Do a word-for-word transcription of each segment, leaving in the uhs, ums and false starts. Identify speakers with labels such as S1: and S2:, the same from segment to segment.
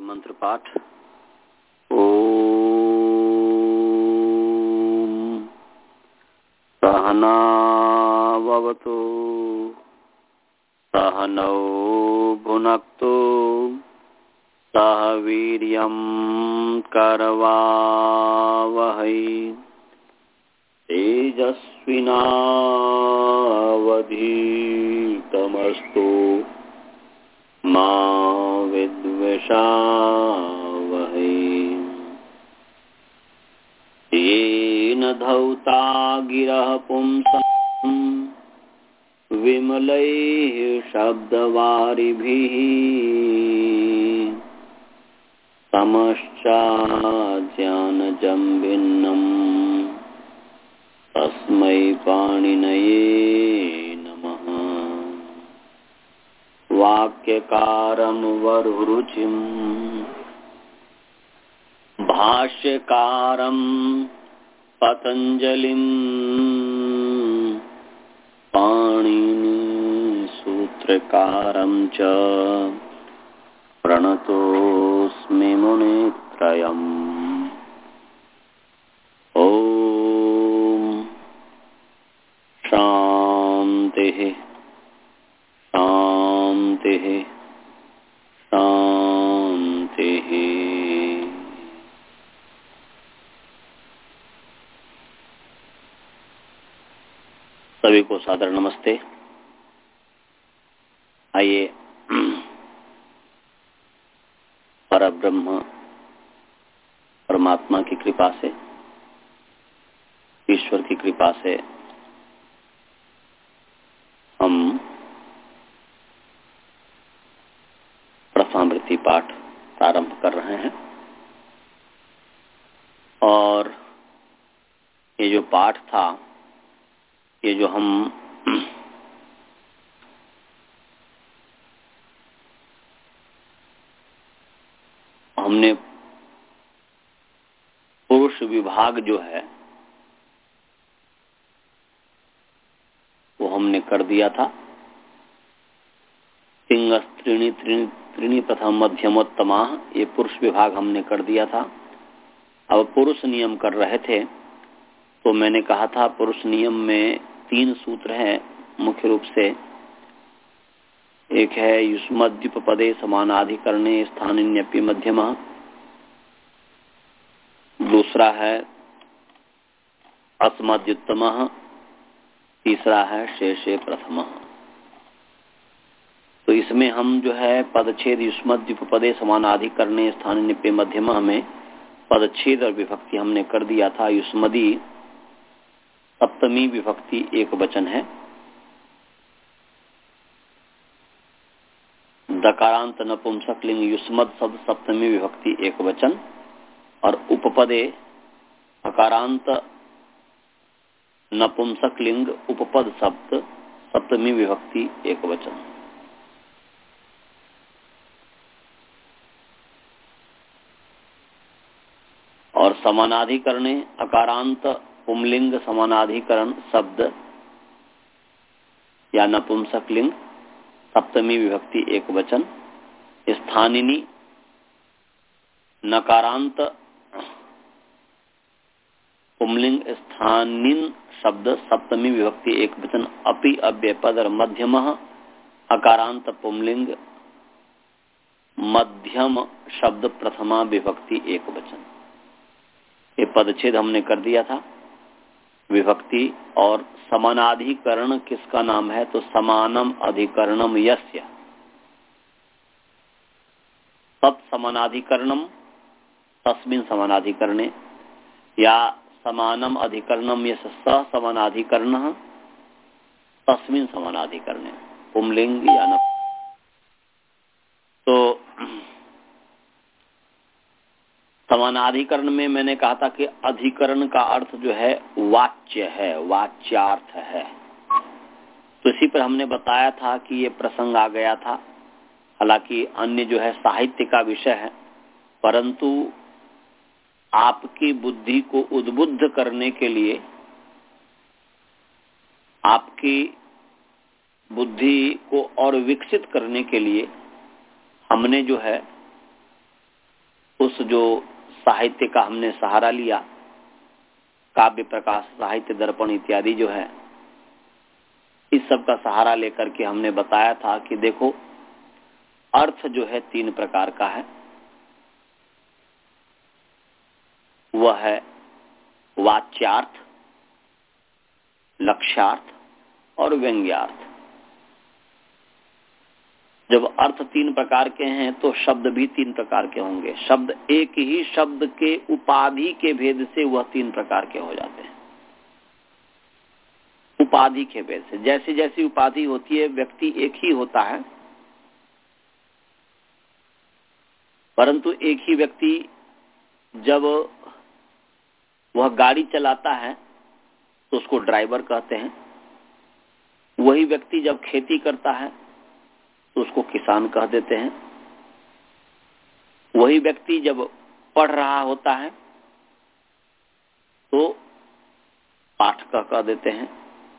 S1: मंत्र पाठ। ओम सहनाववतु सहनौ भुनक्तु सह वीर्यं करवावहै तेजस्विनावधीतमस्तु मा विद्विषावहै। येन धौता गिरः पुंसां विमलैः शब्दवारिभिः समश्चाज्ञानजं भिन्नम् तस्मै पाणिनये नमः। वाक्यकारं वरुरुचिं भाष्यकारं पतञ्जलिं पाणिनि सूत्रकारं च प्रणतोऽस्मि मुनित्रयम्। ओम शांतिः शांतिः शांतिः। सभी को सादर नमस्ते। आइए परब्रह्म परमात्मा की कृपा से, ईश्वर की कृपा से हम प्रथमावृत्ति पाठ प्रारंभ कर रहे हैं। और ये जो पाठ था, ये जो हम हमने पुरुष विभाग जो है वो हमने कर दिया था। सिंह त्रीणि त्रीणि त्रीणि प्रथम मध्यमोत्तमा, ये पुरुष विभाग हमने कर दिया था। अब पुरुष नियम कर रहे थे, तो मैंने कहा था पुरुष नियम में तीन सूत्र हैं मुख्य रूप से। एक है युष्मद्युपपदे समानाधिकरणे स्थानिन्यपि मध्यमः, दूसरा है अस्मद्युत्तमः, तीसरा है शेषे प्रथमः। तो इसमें हम जो है पदच्छेद युष्मद्युपपदे समानाधिकरणे स्थानिन्यपि मध्यमः में पदच्छेद और विभक्ति हमने कर दिया था। युष्मदी सप्तमी विभक्ति एक वचन है, दकारांत नपुंसकलिंग युष्मद शब्द सप्तमी विभक्ति एक वचन, और उपपदे अकारांत नपुंसकलिंग उपपद शब्द सप्तमी विभक्ति एक वचन। और समानाधिकरणे अकारांत पुंलिंग समानाधिकरण शब्द या नपुंसकलिंग सप्तमी विभक्ति एक वचन। स्थानिनी नकारांत पुंलिंग स्थानिन शब्द सप्तमी विभक्ति एक वचन। अपि अव्यय पद और मध्यमः अकारांत पुंलिंग मध्यम शब्द प्रथमा विभक्ति एक वचन। ये पदच्छेद हमने कर दिया था। विभक्ति और समानाधिकरण किसका नाम है? तो समानम अधिकरणम यस्य तत् समानाधिकरणम तस्मिन् समानाधिकरणे, या समानम अधिकरणम यस्य स समानाधिकरणः तस्मिन् समानाधिकरणे, पुंलिंग या न। तो समानाधिकरण में मैंने कहा था कि अधिकरण का अर्थ जो है वाच्य है, वाच्यार्थ है। तो इसी पर हमने बताया था कि ये प्रसंग आ गया था। हालांकि अन्य जो है साहित्य का विषय है, परंतु आपकी बुद्धि को उद्बुद्ध करने के लिए, आपकी बुद्धि को और विकसित करने के लिए हमने जो है उस जो साहित्य का हमने सहारा लिया, काव्य प्रकाश, साहित्य दर्पण इत्यादि जो है, इस सब का सहारा लेकर के हमने बताया था कि देखो अर्थ जो है तीन प्रकार का है। वह है वाच्यार्थ, लक्ष्यार्थ और व्यंग्यार्थ। जब अर्थ तीन प्रकार के हैं तो शब्द भी तीन प्रकार के होंगे। शब्द एक ही शब्द के उपाधि के भेद से वह तीन प्रकार के हो जाते हैं। उपाधि के भेद से, जैसी जैसी उपाधि होती है, व्यक्ति एक ही होता है, परंतु एक ही व्यक्ति जब वह गाड़ी चलाता है तो उसको ड्राइवर कहते हैं। वही व्यक्ति जब खेती करता है तो उसको किसान कह देते हैं। वही व्यक्ति जब पढ़ रहा होता है तो पाठक कह देते हैं।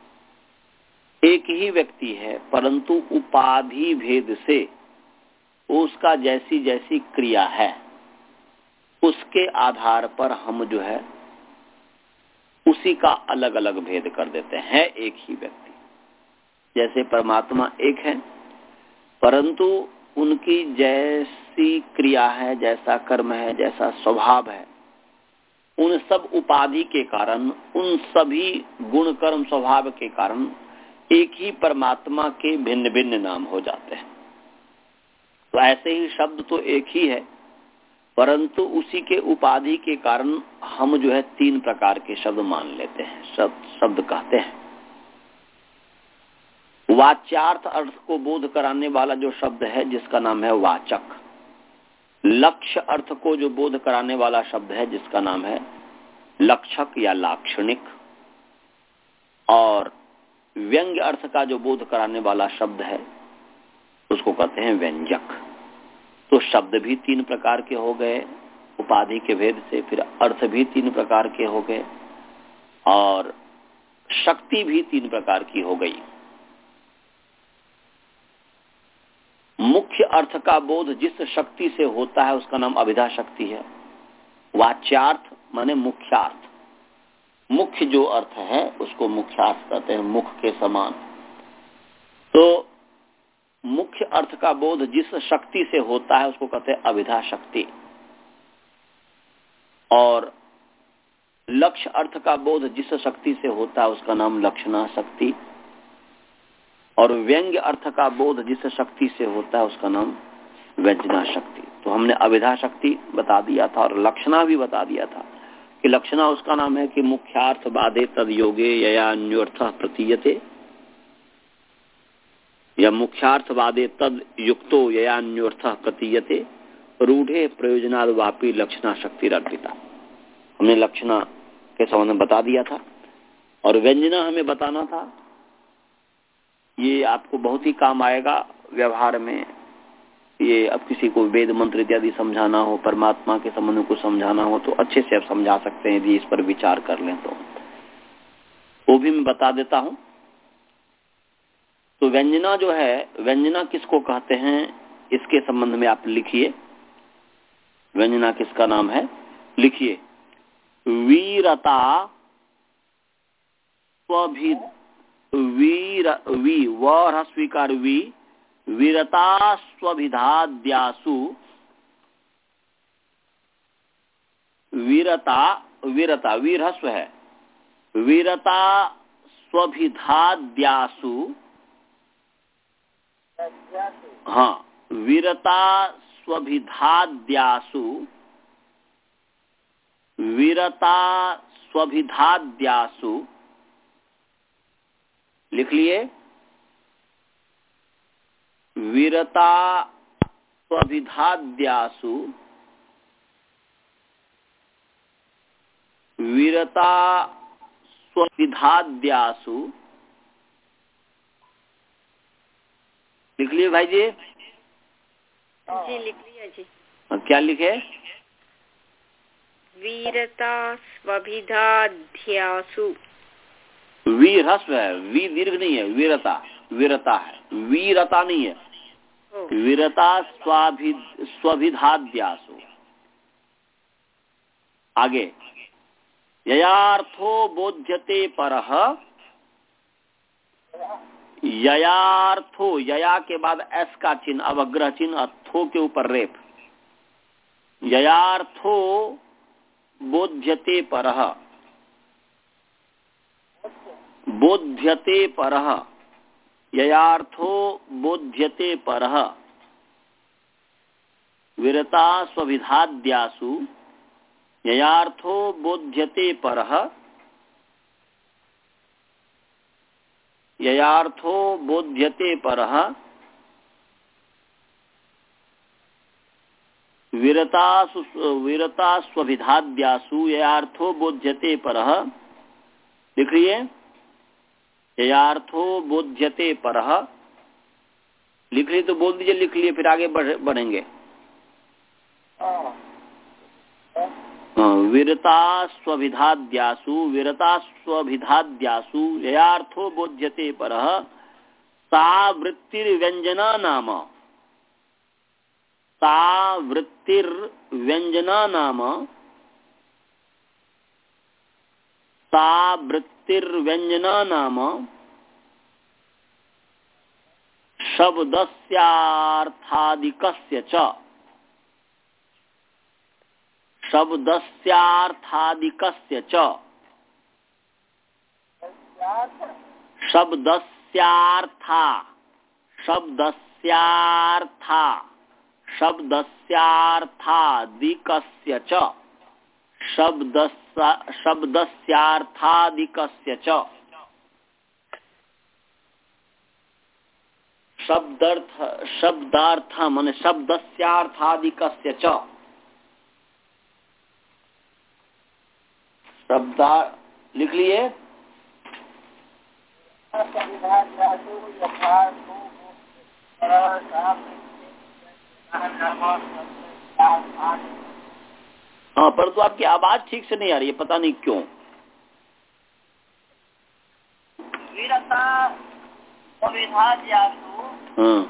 S1: एक ही व्यक्ति है, परंतु उपाधि भेद से उसका जैसी जैसी क्रिया है उसके आधार पर हम जो है उसी का अलग अलग भेद कर देते हैं। एक ही व्यक्ति, जैसे परमात्मा एक है, परंतु उनकी जैसी क्रिया है, जैसा कर्म है, जैसा स्वभाव है, उन सब उपाधि के कारण, उन सभी गुण कर्म स्वभाव के कारण एक ही परमात्मा के भिन्न भिन्न नाम हो जाते हैं। तो ऐसे ही शब्द तो एक ही है, परंतु उसी के उपाधि के कारण हम जो है तीन प्रकार के शब्द मान लेते हैं, शब्द शब्द कहते हैं। वाच्यार्थ अर्थ को बोध कराने वाला जो शब्द है जिसका नाम है वाचक। लक्ष्य अर्थ को जो बोध कराने वाला शब्द है जिसका नाम है लक्षक या लाक्षणिक। और व्यंग्य अर्थ का जो बोध कराने वाला शब्द है उसको कहते हैं व्यंजक। तो शब्द भी तीन प्रकार के हो गए उपाधि के भेद से, फिर अर्थ भी तीन प्रकार के हो गए और शक्ति भी तीन प्रकार की हो गई। मुख्य अर्थ का बोध जिस शक्ति से होता है उसका नाम अभिधा शक्ति है। वाच्यार्थ माने मुख्यार्थ, मुख्य जो अर्थ है उसको मुख्यार्थ कहते हैं, मुख के समान। तो मुख्य अर्थ का बोध जिस शक्ति से होता है उसको कहते हैं अभिधा शक्ति। और लक्ष्य अर्थ का बोध जिस शक्ति से होता है उसका नाम लक्षणा शक्ति। और व्यंग्य अर्थ का बोध जिस शक्ति से होता है उसका नाम व्यंजना शक्ति। तो हमने अभिधा शक्ति बता दिया था और लक्षणा भी बता दिया था कि लक्षणा उसका नाम है कि मुख्यार्थ बाधे तद योगे यया अन्योर्थ प्रतीयते, या मुख्यार्थ वादे तद युक्तो यया अन्योर्थ प्रतीयते, रूढ़े प्रयोजनाद वापी लक्षणा शक्ति अर्पिता। हमने लक्षणा के संबंध में बता दिया था। और व्यंजना हमें बताना था, ये आपको बहुत ही काम आएगा व्यवहार में। ये अब किसी को वेद मंत्र इत्यादि समझाना हो, परमात्मा के संबंध में कुछ समझाना हो तो अच्छे से आप समझा सकते हैं यदि इस पर विचार कर लें तो। वो भी मैं बता देता हूं। तो व्यंजना जो है, व्यंजना किसको कहते हैं इसके संबंध में आप लिखिए। व्यंजना किसका नाम है लिखिए। वीरता स्वभि वीर वी व स्वीकार वी वीरता स्वभिधाद्यासु, वीरता वीरता वीर हस्व है, वीरता स्वभिधाद्यासु, हाँ वीरता स्वभिधाद्यासु, वीरता स्वभिधाद्यासु लिख लिए। वीरता स्वभिधाद्यासु, वीरता स्वभिधाद्यासु लिख लिए भाई जी?
S2: जी लिख लिया जी।
S1: क्या लिखे?
S2: वीरता स्वभिधाद्यासु।
S1: वीर हस्व है, वी दीर्घ नहीं है, वीरता वीरता है, वीरता नहीं है। वीरता स्वाभि स्वभिधाद्यासु, आगे ययार्थो बोध्यते परः, ययार्थो, यया के बाद एस का चिन्ह, अवग्रह चिन्ह, अर्थो के ऊपर रेप, ययार्थो बोध्यते परः, बोध्यते परः, ययार्थो बोध्यते परः, विरता स्वविधाद्यासु, ययार्थो बोध्यते परः, ययार्थो बोध्यते परः, विरता विरता स्वविधाद्यासु, ययार्थो बोध्यते परः, लिख रही है, ययार्थो बोध्यते परः, लिख रही तो बोल दीजिए, लिख लिए फिर आगे बढ़ेंगे। विरता स्वविधाद्यासु, विरता स्वविधाद्यासु, ययार्थो बोध्यते परः, सा वृत्तिर्व्यंजना नाम, सा वृत्तिर्व्यंजना नाम, सा वृत्तिर्व्यंजना नाम शब्दस्यार्थादिकस्य च, शब्दस्यार्थादिकस्य च, शब्दस्यार्था, शब्दस्यार्था, शब्दस्यार्थादिकस्य च, शब्दस्य शब्दस्यार्थादिकस्य च, शब्दार्थ, शब्दार्थ माने शब्दस्यार्थादिकस्य च, शब्दा लिख लिए। हाँ, परंतु आपकी आवाज ठीक से नहीं आ रही है, पता नहीं क्यों।
S3: विरता स्वविधाद्यासु,
S1: हाँ,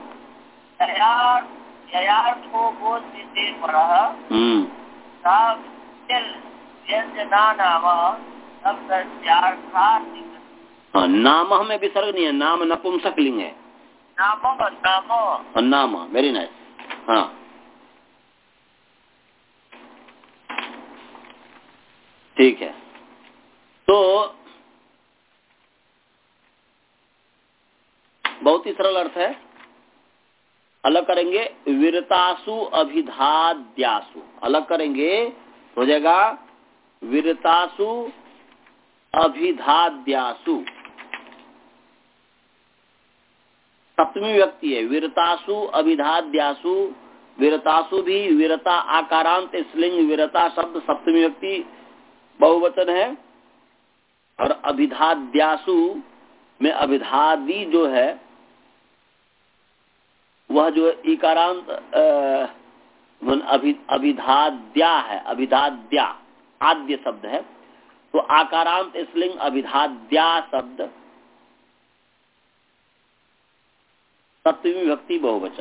S3: ययार्थो बोध्यते परः,
S1: हम्म,
S3: सा व्यंजना नाम शब्दस्यार्थादिकस्य।
S1: हाँ, नाम में विसर्ग नहीं है, नाम नपुंसकलिंग है,
S3: नाम नाम
S1: नाम, वेरी नाइस। हाँ, ठीक है। तो बहुत ही सरल अर्थ है, अलग करेंगे, विरतासु अभिधाद्यासु, अलग करेंगे हो जाएगा विरतासु अभिधाद्यासु, सप्तमी व्यक्ति है, विरतासु अभिधाद्यासु, विरतासु भी विरता आकारांत स्त्रीलिंग, विरता शब्द सप्तमी व्यक्ति बहुवचन है, और अभिधाद्यासु में अभिधादी जो है वह जो इकारांत अभि अभिधाद्या है, अभिधाद्या आद्य शब्द है, तो आकारांत स्त्रीलिंग अभिधाद्या शब्द सप्तमी विभक्ति बहुवचन।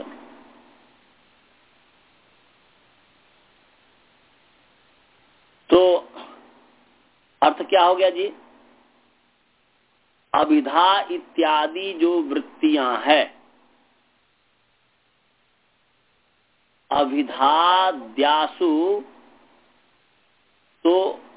S1: तो अर्थ क्या हो गया जी? अभिधा इत्यादि जो वृत्तियां है, अभिधाद्यासु, तो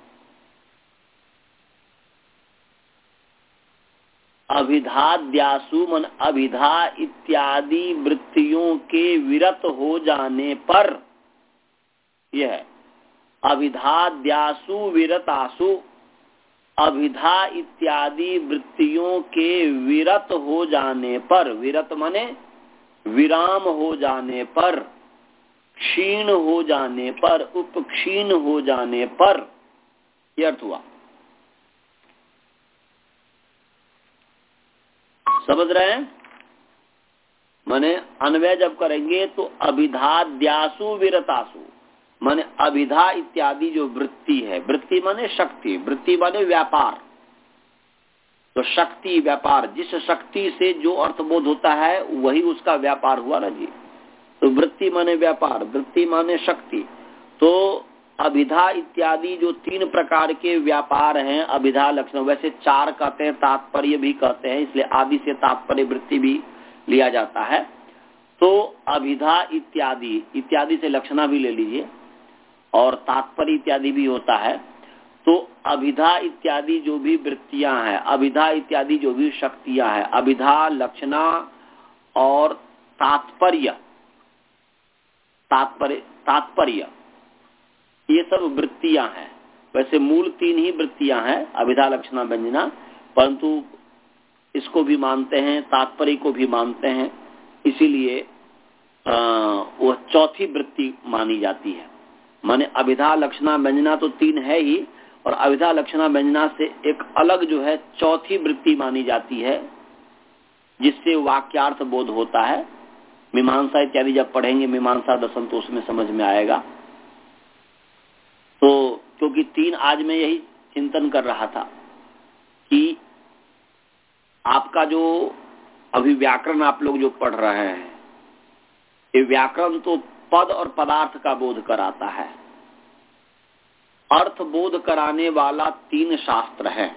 S1: अभिधाद्यासु मन अभिधा इत्यादि वृत्तियों के विरत हो जाने पर, यह है अभिधाद्यासु विरतासु, अभिधा इत्यादि वृत्तियों के विरत हो जाने पर, विरत माने विराम हो जाने पर, क्षीण हो जाने पर, उपक्षीण हो जाने पर, यह अर्थ हुआ। समझ रहे हैं? माने अन्वय जब करेंगे तो अभिधाद्यासु विरतासु, माने अभिधा इत्यादि जो वृत्ति है, वृत्ति माने शक्ति, वृत्ति माने व्यापार, तो शक्ति व्यापार, जिस शक्ति से जो अर्थबोध होता है वही उसका व्यापार हुआ ना जी। तो वृत्ति माने व्यापार, वृत्ति माने शक्ति, तो अभिधा इत्यादि जो तीन प्रकार के व्यापार हैं, अभिधा लक्षण, वैसे चार कहते हैं, तात्पर्य भी कहते हैं, इसलिए आदि से तात्पर्य वृत्ति भी लिया जाता है। तो अभिधा इत्यादि, इत्यादि से लक्षणा भी ले लीजिए, और तात्पर्य इत्यादि भी होता है। तो अभिधा इत्यादि जो भी वृत्तियां हैं, अभिधा इत्यादि जो भी शक्तियां हैं, अभिधा, लक्षणा और तात्पर्य, तात्पर्य तात्पर्य ये सब वृत्तियां हैं। वैसे मूल तीन ही वृत्तियां हैं, अभिधा, लक्षणा, व्यंजना, परंतु इसको भी मानते हैं, तात्पर्य को भी मानते हैं, इसीलिए वह चौथी वृत्ति मानी जाती है। माने अभिधा, लक्षणा, व्यंजना तो तीन है ही, और अभिधा, लक्षणा, व्यंजना से एक अलग जो है चौथी वृत्ति मानी जाती है, जिससे वाक्यार्थ बोध होता है। मीमांसा इत्यादि जब पढ़ेंगे, मीमांसा दर्शन, तो उसमें समझ में आएगा। तो क्योंकि तीन, आज मैं यही चिंतन कर रहा था कि आपका जो अभी व्याकरण आप लोग जो पढ़ रहे हैं, ये व्याकरण तो पद और पदार्थ का बोध कराता है। अर्थ बोध कराने वाला तीन शास्त्र है।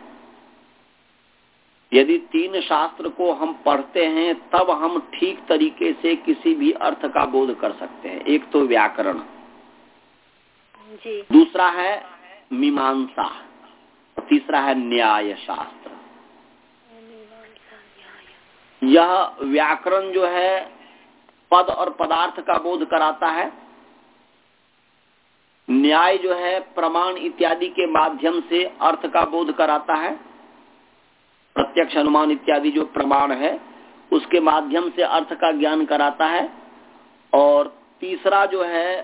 S1: यदि तीन शास्त्र को हम पढ़ते हैं तब हम ठीक तरीके से किसी भी अर्थ का बोध कर सकते हैं। एक तो व्याकरण,
S2: जी,
S1: दूसरा है मीमांसा, तीसरा है न्याय शास्त्र। यह व्याकरण जो है पद और पदार्थ का बोध कराता है। न्याय जो है प्रमाण इत्यादि के माध्यम से अर्थ का बोध कराता है। प्रत्यक्ष, अनुमान इत्यादि जो प्रमाण है उसके माध्यम से अर्थ का ज्ञान कराता है। और तीसरा जो है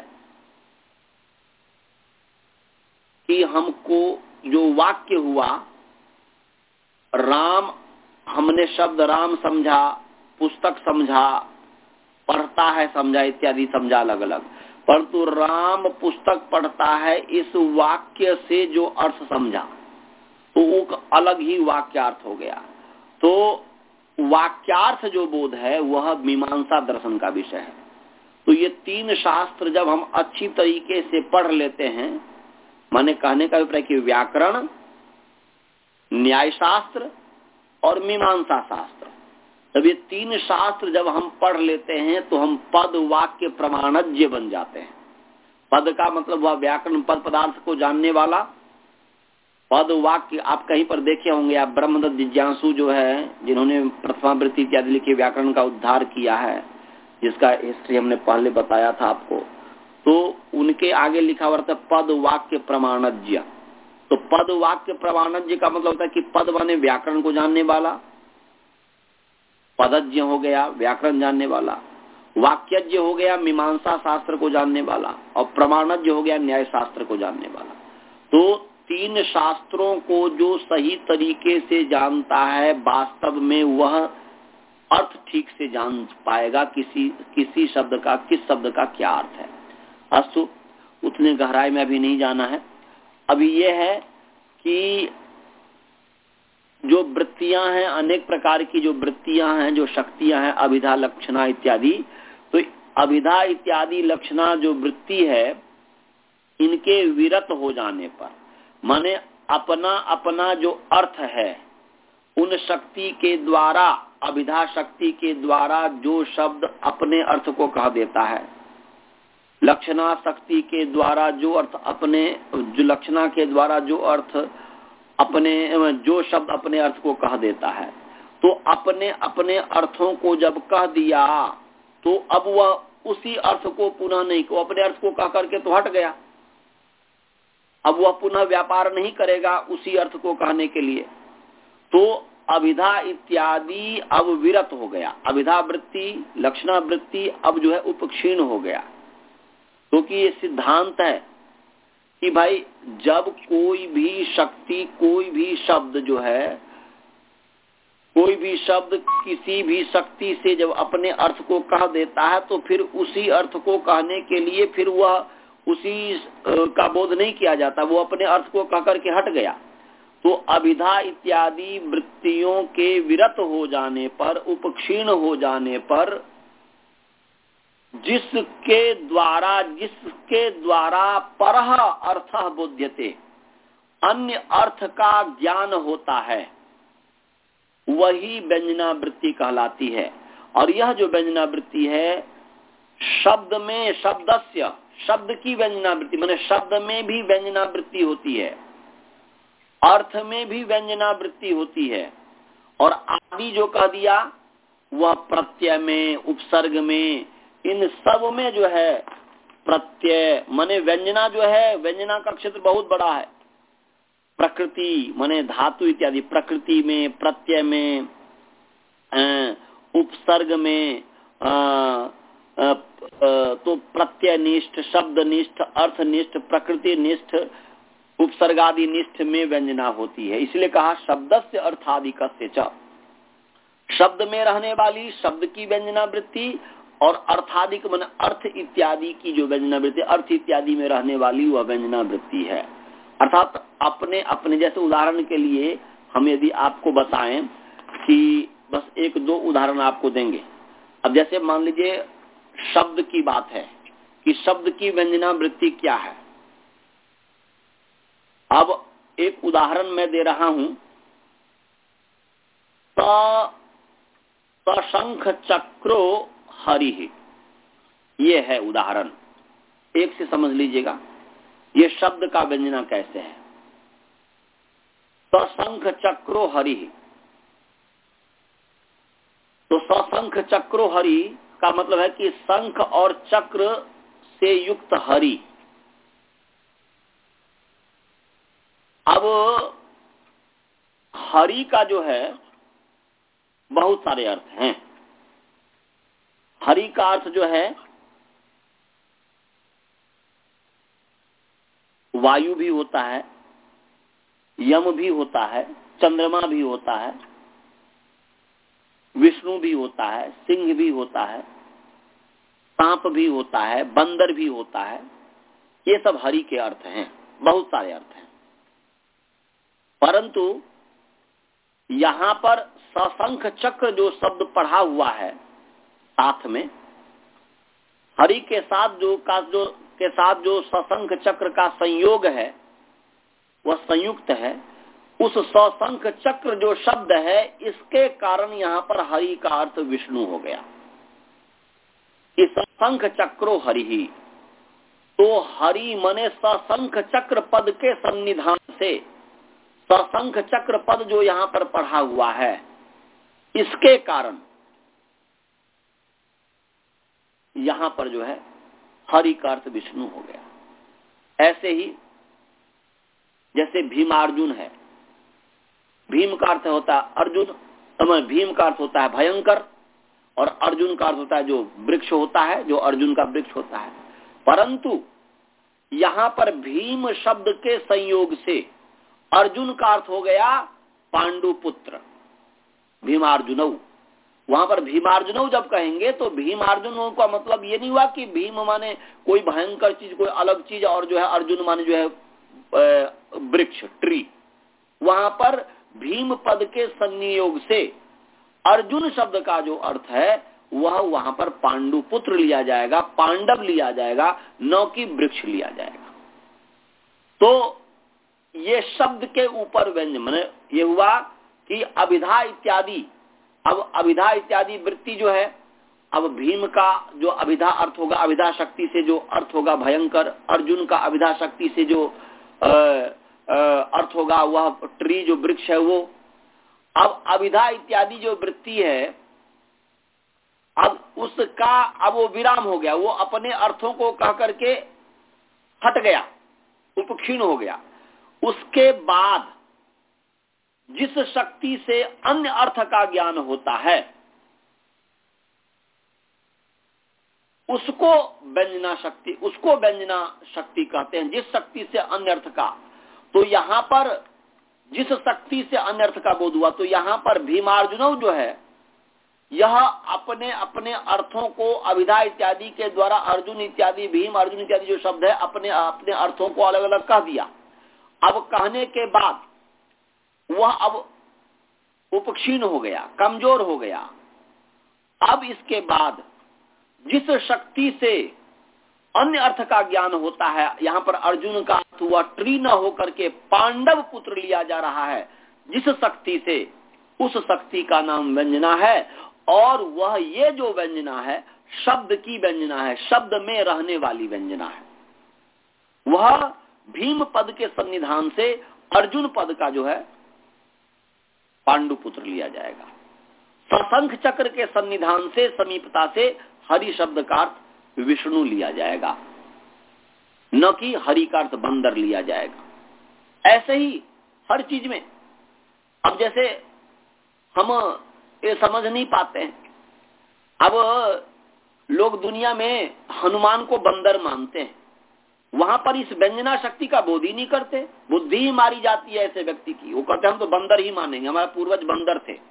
S1: कि हमको जो वाक्य हुआ, राम, हमने शब्द राम समझा, पुस्तक समझा, पढ़ता है समझा, इत्यादि समझा अलग अलग, परंतु राम पुस्तक पढ़ता है इस वाक्य से जो अर्थ समझा तो वो अलग ही वाक्यार्थ हो गया। तो वाक्यार्थ जो बोध है वह मीमांसा दर्शन का विषय है। तो ये तीन शास्त्र जब हम अच्छी तरीके से पढ़ लेते हैं, माने कहने का अभिप्राय कि व्याकरण, न्याय शास्त्र और मीमांसा शास्त्र, तब ये तीन शास्त्र जब हम पढ़ लेते हैं तो हम पद, वाक्य, प्रमाणज्ञ बन जाते हैं। पद का मतलब वह व्याकरण, पद पदार्थ को जानने वाला। पद, वाक्य आप कहीं पर देखे होंगे, आप ब्रह्मदत्त जिज्ञासु जो है, जिन्होंने प्रथमावृत्ति इत्यादि लिखे, व्याकरण का उद्धार किया है, जिसका हिस्ट्री हमने पहले बताया था आपको, तो उनके आगे लिखा हुआ था पद, वाक्य, प्रमाणज्ञ। तो पद, वाक्य, प्रमाणज्ञ का मतलब होता है कि पद माने व्याकरण को जानने वाला, पदज्ञ हो गया व्याकरण जानने वाला, वाक्यज्ञ हो गया मीमांसा शास्त्र को जानने वाला, और प्रमाणज्ञ हो गया न्याय शास्त्र को जानने वाला। तो तीन शास्त्रों को जो सही तरीके से जानता है, वास्तव में वह अर्थ ठीक से जान पाएगा किसी किसी शब्द का, किस शब्द का क्या अर्थ है। अस्तु, उतने गहराई में अभी नहीं जाना है। अभी यह है कि जो वृत्तियां हैं, अनेक प्रकार की जो वृत्तियां हैं, जो शक्तियां हैं, अभिधा, लक्षणा इत्यादि, तो अभिधा इत्यादि लक्षणा जो वृत्ति है, इनके विरत हो जाने पर, माने अपना अपना जो अर्थ है, उन शक्ति के द्वारा, अभिधा शक्ति के द्वारा जो शब्द अपने अर्थ को कह देता है, लक्षणा शक्ति के द्वारा जो अर्थ अपने, जो लक्षणा के द्वारा जो अर्थ अपने, जो शब्द अपने अर्थ को कह देता है, तो अपने अपने अर्थों को जब कह दिया तो अब वह उसी अर्थ को पुनः नहीं, को अपने अर्थ को कह करके तो हट गया, अब वह पुनः व्यापार नहीं करेगा उसी अर्थ को कहने के लिए। तो अभिधा इत्यादि अब विरत हो गया, अभिधा वृत्ति, लक्षणा वृत्ति अब जो है उपक्षीण हो गया। क्योंकि तो ये सिद्धांत है कि भाई जब कोई भी शक्ति, कोई भी शब्द जो है, कोई भी शब्द किसी भी शक्ति से जब अपने अर्थ को कह देता है तो फिर उसी अर्थ को कहने के लिए फिर वह उसी का बोध नहीं किया जाता, वो अपने अर्थ को कह करके हट गया। तो अभिधा इत्यादि वृत्तियों के विरत हो जाने पर, उपक्षीण हो जाने पर जिसके द्वारा जिसके द्वारा परः अर्थः बोध्यते, अन्य अर्थ का ज्ञान होता है, वही व्यंजनावृत्ति कहलाती है। और यह जो व्यंजनावृत्ति है, शब्द में शब्दस्य, शब्द की व्यंजनावृत्ति, माने शब्द में भी व्यंजनावृत्ति होती है, अर्थ में भी व्यंजनावृत्ति होती है, और आदि जो कह दिया वह प्रत्यय में, उपसर्ग में, इन सब में जो है प्रत्यय माने व्यंजना जो है, व्यंजना का क्षेत्र बहुत बड़ा है। प्रकृति माने धातु इत्यादि, प्रकृति में, प्रत्यय में, उपसर्ग में, आ, आ, तो प्रत्ययनिष्ठ, शब्दनिष्ठ, अर्थनिष्ठ, प्रकृतिनिष्ठ, उपसर्गादि निष्ठ में व्यंजना होती है। इसलिए कहा शब्दस्य अर्थादिकस्य च, शब्द में रहने वाली शब्द की व्यंजनावृत्ति और अर्थादिक माने अर्थ इत्यादि की जो व्यंजनावृत्ति, अर्थ इत्यादि में रहने वाली वह व्यंजनावृत्ति है। अर्थात अपने अपने जैसे उदाहरण के लिए हम यदि आपको बताएं कि बस एक दो उदाहरण आपको देंगे। अब जैसे मान लीजिए शब्द की बात है कि शब्द की व्यंजनावृत्ति क्या है। अब एक उदाहरण मैं दे रहा हूं, शंख चक्रो हरि, ये है उदाहरण। एक से समझ लीजिएगा ये शब्द का व्यंजना कैसे है। तो शंख चक्रो हरि, तो सशंख चक्रो हरि का मतलब है कि शंख और चक्र से युक्त हरि। अब हरि का जो है बहुत सारे अर्थ हैं। हरि का अर्थ जो है वायु भी होता है, यम भी होता है, चंद्रमा भी होता है, विष्णु भी होता है, सिंह भी होता है, सांप भी होता है, बंदर भी होता है। ये सब हरि के अर्थ हैं, बहुत सारे अर्थ हैं। परंतु यहां पर सशंख चक्र जो शब्द पढ़ा हुआ है साथ में, हरि के साथ जो का जो के साथ जो सशंख चक्र का संयोग है वह संयुक्त है। उस सशंख चक्र जो शब्द है, इसके कारण यहाँ पर हरि का अर्थ विष्णु हो गया। इस सशंख चक्रो हरि ही, तो हरि मने सशंख चक्र पद के सन्निधान से, सशंख चक्र पद जो यहाँ पर पढ़ा हुआ है इसके कारण यहाँ पर जो है हरि का अर्थ विष्णु हो गया। ऐसे ही जैसे भीमार्जुन है, भीम का अर्थ होता है अर्जुन, भीम का अर्थ होता है भयंकर, और अर्जुन का अर्थ होता है जो वृक्ष होता है, जो अर्जुन का वृक्ष होता है। परंतु यहाँ पर भीम शब्द के संयोग से अर्जुन का अर्थ हो गया पांडु पुत्र, भीमार्जुनौ। वहां पर भीमार्जुनौ जब कहेंगे तो भीमार्जुनौ का मतलब ये नहीं हुआ कि भीम माने कोई भयंकर चीज, कोई अलग चीज, और जो है अर्जुन माने जो है वृक्ष, ट्री। वहां पर भीम पद के संयोग से अर्जुन शब्द का जो अर्थ है वह वहां पर पांडु पुत्र लिया जाएगा, पांडव लिया जाएगा, न कि वृक्ष लिया जाएगा। तो ये शब्द के ऊपर व्यंजन माने ये हुआ कि अभिधा इत्यादि, अब अभिधा इत्यादि वृत्ति जो है, अब भीम का जो अभिधा अर्थ होगा, अभिधा शक्ति से जो अर्थ होगा भयंकर, अर्जुन का अभिधा शक्ति से जो आ, आ, अर्थ होगा वह ट्री जो वृक्ष है वो। अब अभिधा इत्यादि जो वृत्ति है, अब उसका अब वो विराम हो गया, वो अपने अर्थों को कह करके हट गया, उपक्षीण हो गया। उसके बाद जिस शक्ति से अन्य अर्थ का ज्ञान होता है उसको व्यंजना शक्ति, उसको व्यंजना शक्ति कहते हैं, जिस शक्ति से अन्य अर्थ का। तो यहां पर जिस शक्ति से अन्य अर्थ का बोध हुआ, तो यहां पर भीमार्जुनौ जो है यह अपने अपने अर्थों को अभिधा इत्यादि के द्वारा अर्जुन इत्यादि, भीम अर्जुन इत्यादि जो शब्द है अपने अपने अर्थों को अलग अलग कह दिया। अब कहने के बाद वह अब उपक्षीण हो गया, कमजोर हो गया। अब इसके बाद जिस शक्ति से अन्य अर्थ का ज्ञान होता है, यहाँ पर अर्जुन का अर्थ हुआ ट्री न होकर के पांडव पुत्र लिया जा रहा है, जिस शक्ति से, उस शक्ति का नाम व्यंजना है। और वह ये जो व्यंजना है शब्द की व्यंजना है, शब्द में रहने वाली व्यंजना है। वह भीम पद के सन्निधान से अर्जुन पद का जो है पांडु पुत्र लिया जाएगा। सशंख चक्र के सन्निधान से, समीपता से हरि शब्द का अर्थ विष्णु लिया जाएगा, न कि हरि का अर्थ बंदर लिया जाएगा। ऐसे ही हर चीज में, अब जैसे हम ये समझ नहीं पाते हैं, अब लोग दुनिया में हनुमान को बंदर मानते हैं, वहां पर इस व्यंजना शक्ति का बोध ही नहीं करते, बुद्धि ही मारी जाती है ऐसे व्यक्ति की। वो कहते हैं हम तो बंदर ही मानेंगे, हमारे पूर्वज बंदर थे।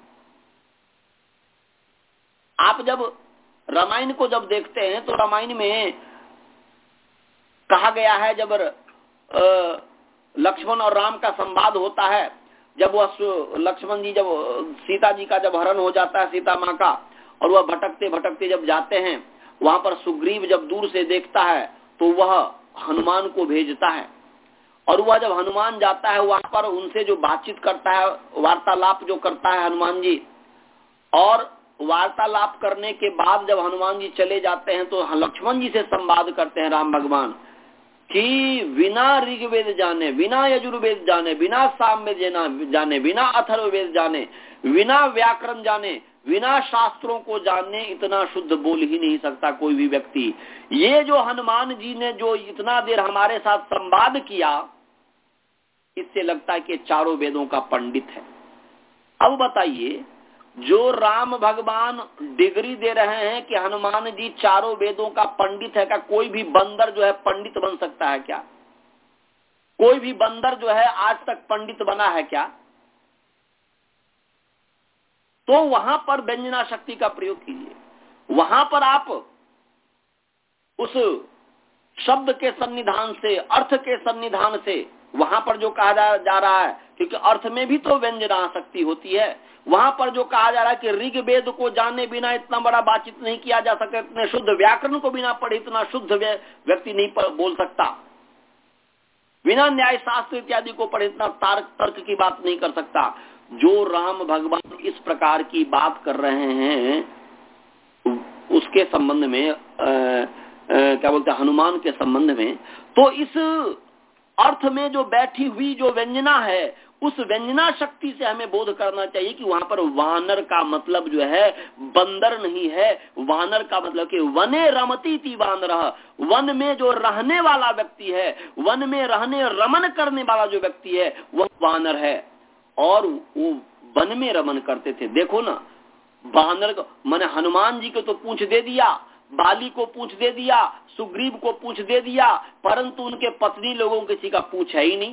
S1: आप जब रामायण को जब देखते हैं तो रामायण में कहा गया है, जब लक्ष्मण और राम का संवाद होता है, जब वह लक्ष्मण जी, जब सीता जी का जब हरण हो जाता है, सीता माँ का, और वह भटकते भटकते जब जाते हैं, वहां पर सुग्रीव जब दूर से देखता है तो वह हनुमान को भेजता है। और वह जब हनुमान जाता है वहां पर उनसे जो बातचीत करता है, वार्तालाप जो करता है हनुमान जी, और वार्तालाप करने के बाद जब हनुमान जी चले जाते हैं तो लक्ष्मण जी से संवाद करते हैं राम भगवान कि बिना ऋग्वेद जाने, बिना यजुर्वेद जाने, बिना सामवेद जाने, बिना अथर्ववेद जाने, बिना व्याकरण जाने, बिना शास्त्रों को जानने इतना शुद्ध बोल ही नहीं सकता कोई भी व्यक्ति। ये जो हनुमान जी ने जो इतना देर हमारे साथ संवाद किया, इससे लगता है कि चारों वेदों का पंडित है। अब बताइए, जो राम भगवान डिग्री दे रहे हैं कि हनुमान जी चारों वेदों का पंडित है, का कोई भी बंदर जो है पंडित बन सकता है क्या? कोई भी बंदर जो है आज तक पंडित बना है क्या? तो वहां पर व्यंजना शक्ति का प्रयोग कीजिए। वहां पर आप उस शब्द के सन्निधान से, अर्थ के सन्निधान से, वहां पर जो कहा जा, जा रहा है, क्योंकि अर्थ में भी तो व्यंजना शक्ति होती है, वहां पर जो कहा जा रहा है कि ऋग्वेद को जाने बिना इतना बड़ा बातचीत नहीं किया जा सकता, इतने शुद्ध व्याकरण को बिना पढ़े इतना शुद्ध व्यक्ति नहीं बोल सकता, बिना न्याय शास्त्र इत्यादि को पढ़े इतना तर्क तर्क की बात नहीं कर सकता। जो राम भगवान इस प्रकार की बात कर रहे हैं, उसके संबंध में आ, आ, क्या बोलते हैं, हनुमान के संबंध में, तो इस अर्थ में जो बैठी हुई जो व्यंजना है, उस व्यंजना शक्ति से हमें बोध करना चाहिए कि वहां पर वानर का मतलब जो है बंदर नहीं है। वानर का मतलब कि वने रमती थी वानर, वन में जो रहने वाला व्यक्ति है, वन में रहने रमन करने वाला जो व्यक्ति है वह वानर है। और वो वन में रमन करते थे। देखो ना, वानर को मैंने हनुमान जी को तो पूंछ दे दिया, बाली को पूंछ दे दिया, सुग्रीव को पूंछ दे दिया, परंतु उनके पत्नी लोगों किसी का पूंछ है ही नहीं।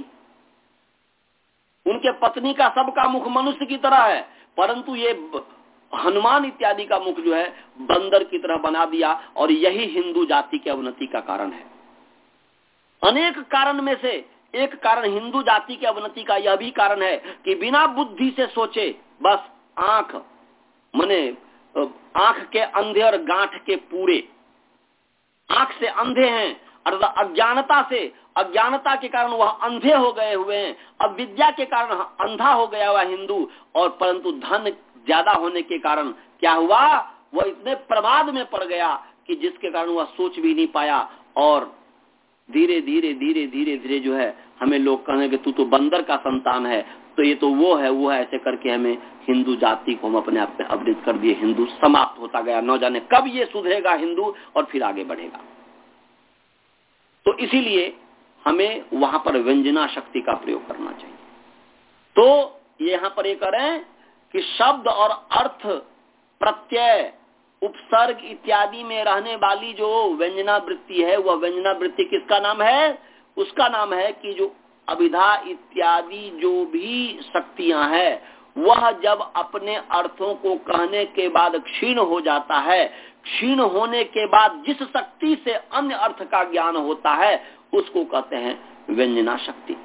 S1: उनके पत्नी का सबका मुख मनुष्य की तरह है, परंतु ये हनुमान इत्यादि का मुख जो है बंदर की तरह बना दिया। और यही हिंदू जाति के अवनति का कारण है। अनेक कारण में से एक कारण हिंदू जाति के अवनति का यह भी कारण है कि बिना बुद्धि से सोचे, बस आंख माने आंख के अंधे और गांठ के पूरे, आंख से अंधे हैं, अर्थात अज्ञानता से, अज्ञानता के कारण वह अंधे हो गए हुए हैं, अविद्या के कारण अंधा हो गया हुआ हिंदू। और परंतु धन ज्यादा होने के कारण क्या हुआ, वह इतने प्रमाद में पड़ गया कि जिसके कारण वह सोच भी नहीं पाया। और धीरे धीरे धीरे धीरे धीरे जो है हमें लोग कहने कि तू तो बंदर का संतान है, तो ये तो वो है वो है, ऐसे करके हमें हिंदू जाति को हम अपने आप में अवृत कर दिए। हिंदू समाप्त होता गया, न जाने कब ये सुधरेगा हिंदू और फिर आगे बढ़ेगा। तो इसीलिए हमें वहां पर व्यंजना शक्ति का प्रयोग करना चाहिए। तो ये यहाँ पर ये करें कि शब्द और अर्थ, प्रत्यय, उपसर्ग इत्यादि में रहने वाली जो व्यंजना वृत्ति है, वह व्यंजना वृत्ति किसका नाम है? उसका नाम है कि जो अभिधा इत्यादि जो भी शक्तियां हैं, वह जब अपने अर्थों को कहने के बाद क्षीण हो जाता है, क्षीण होने के बाद जिस शक्ति से अन्य अर्थ का ज्ञान होता है उसको कहते हैं व्यंजना शक्ति।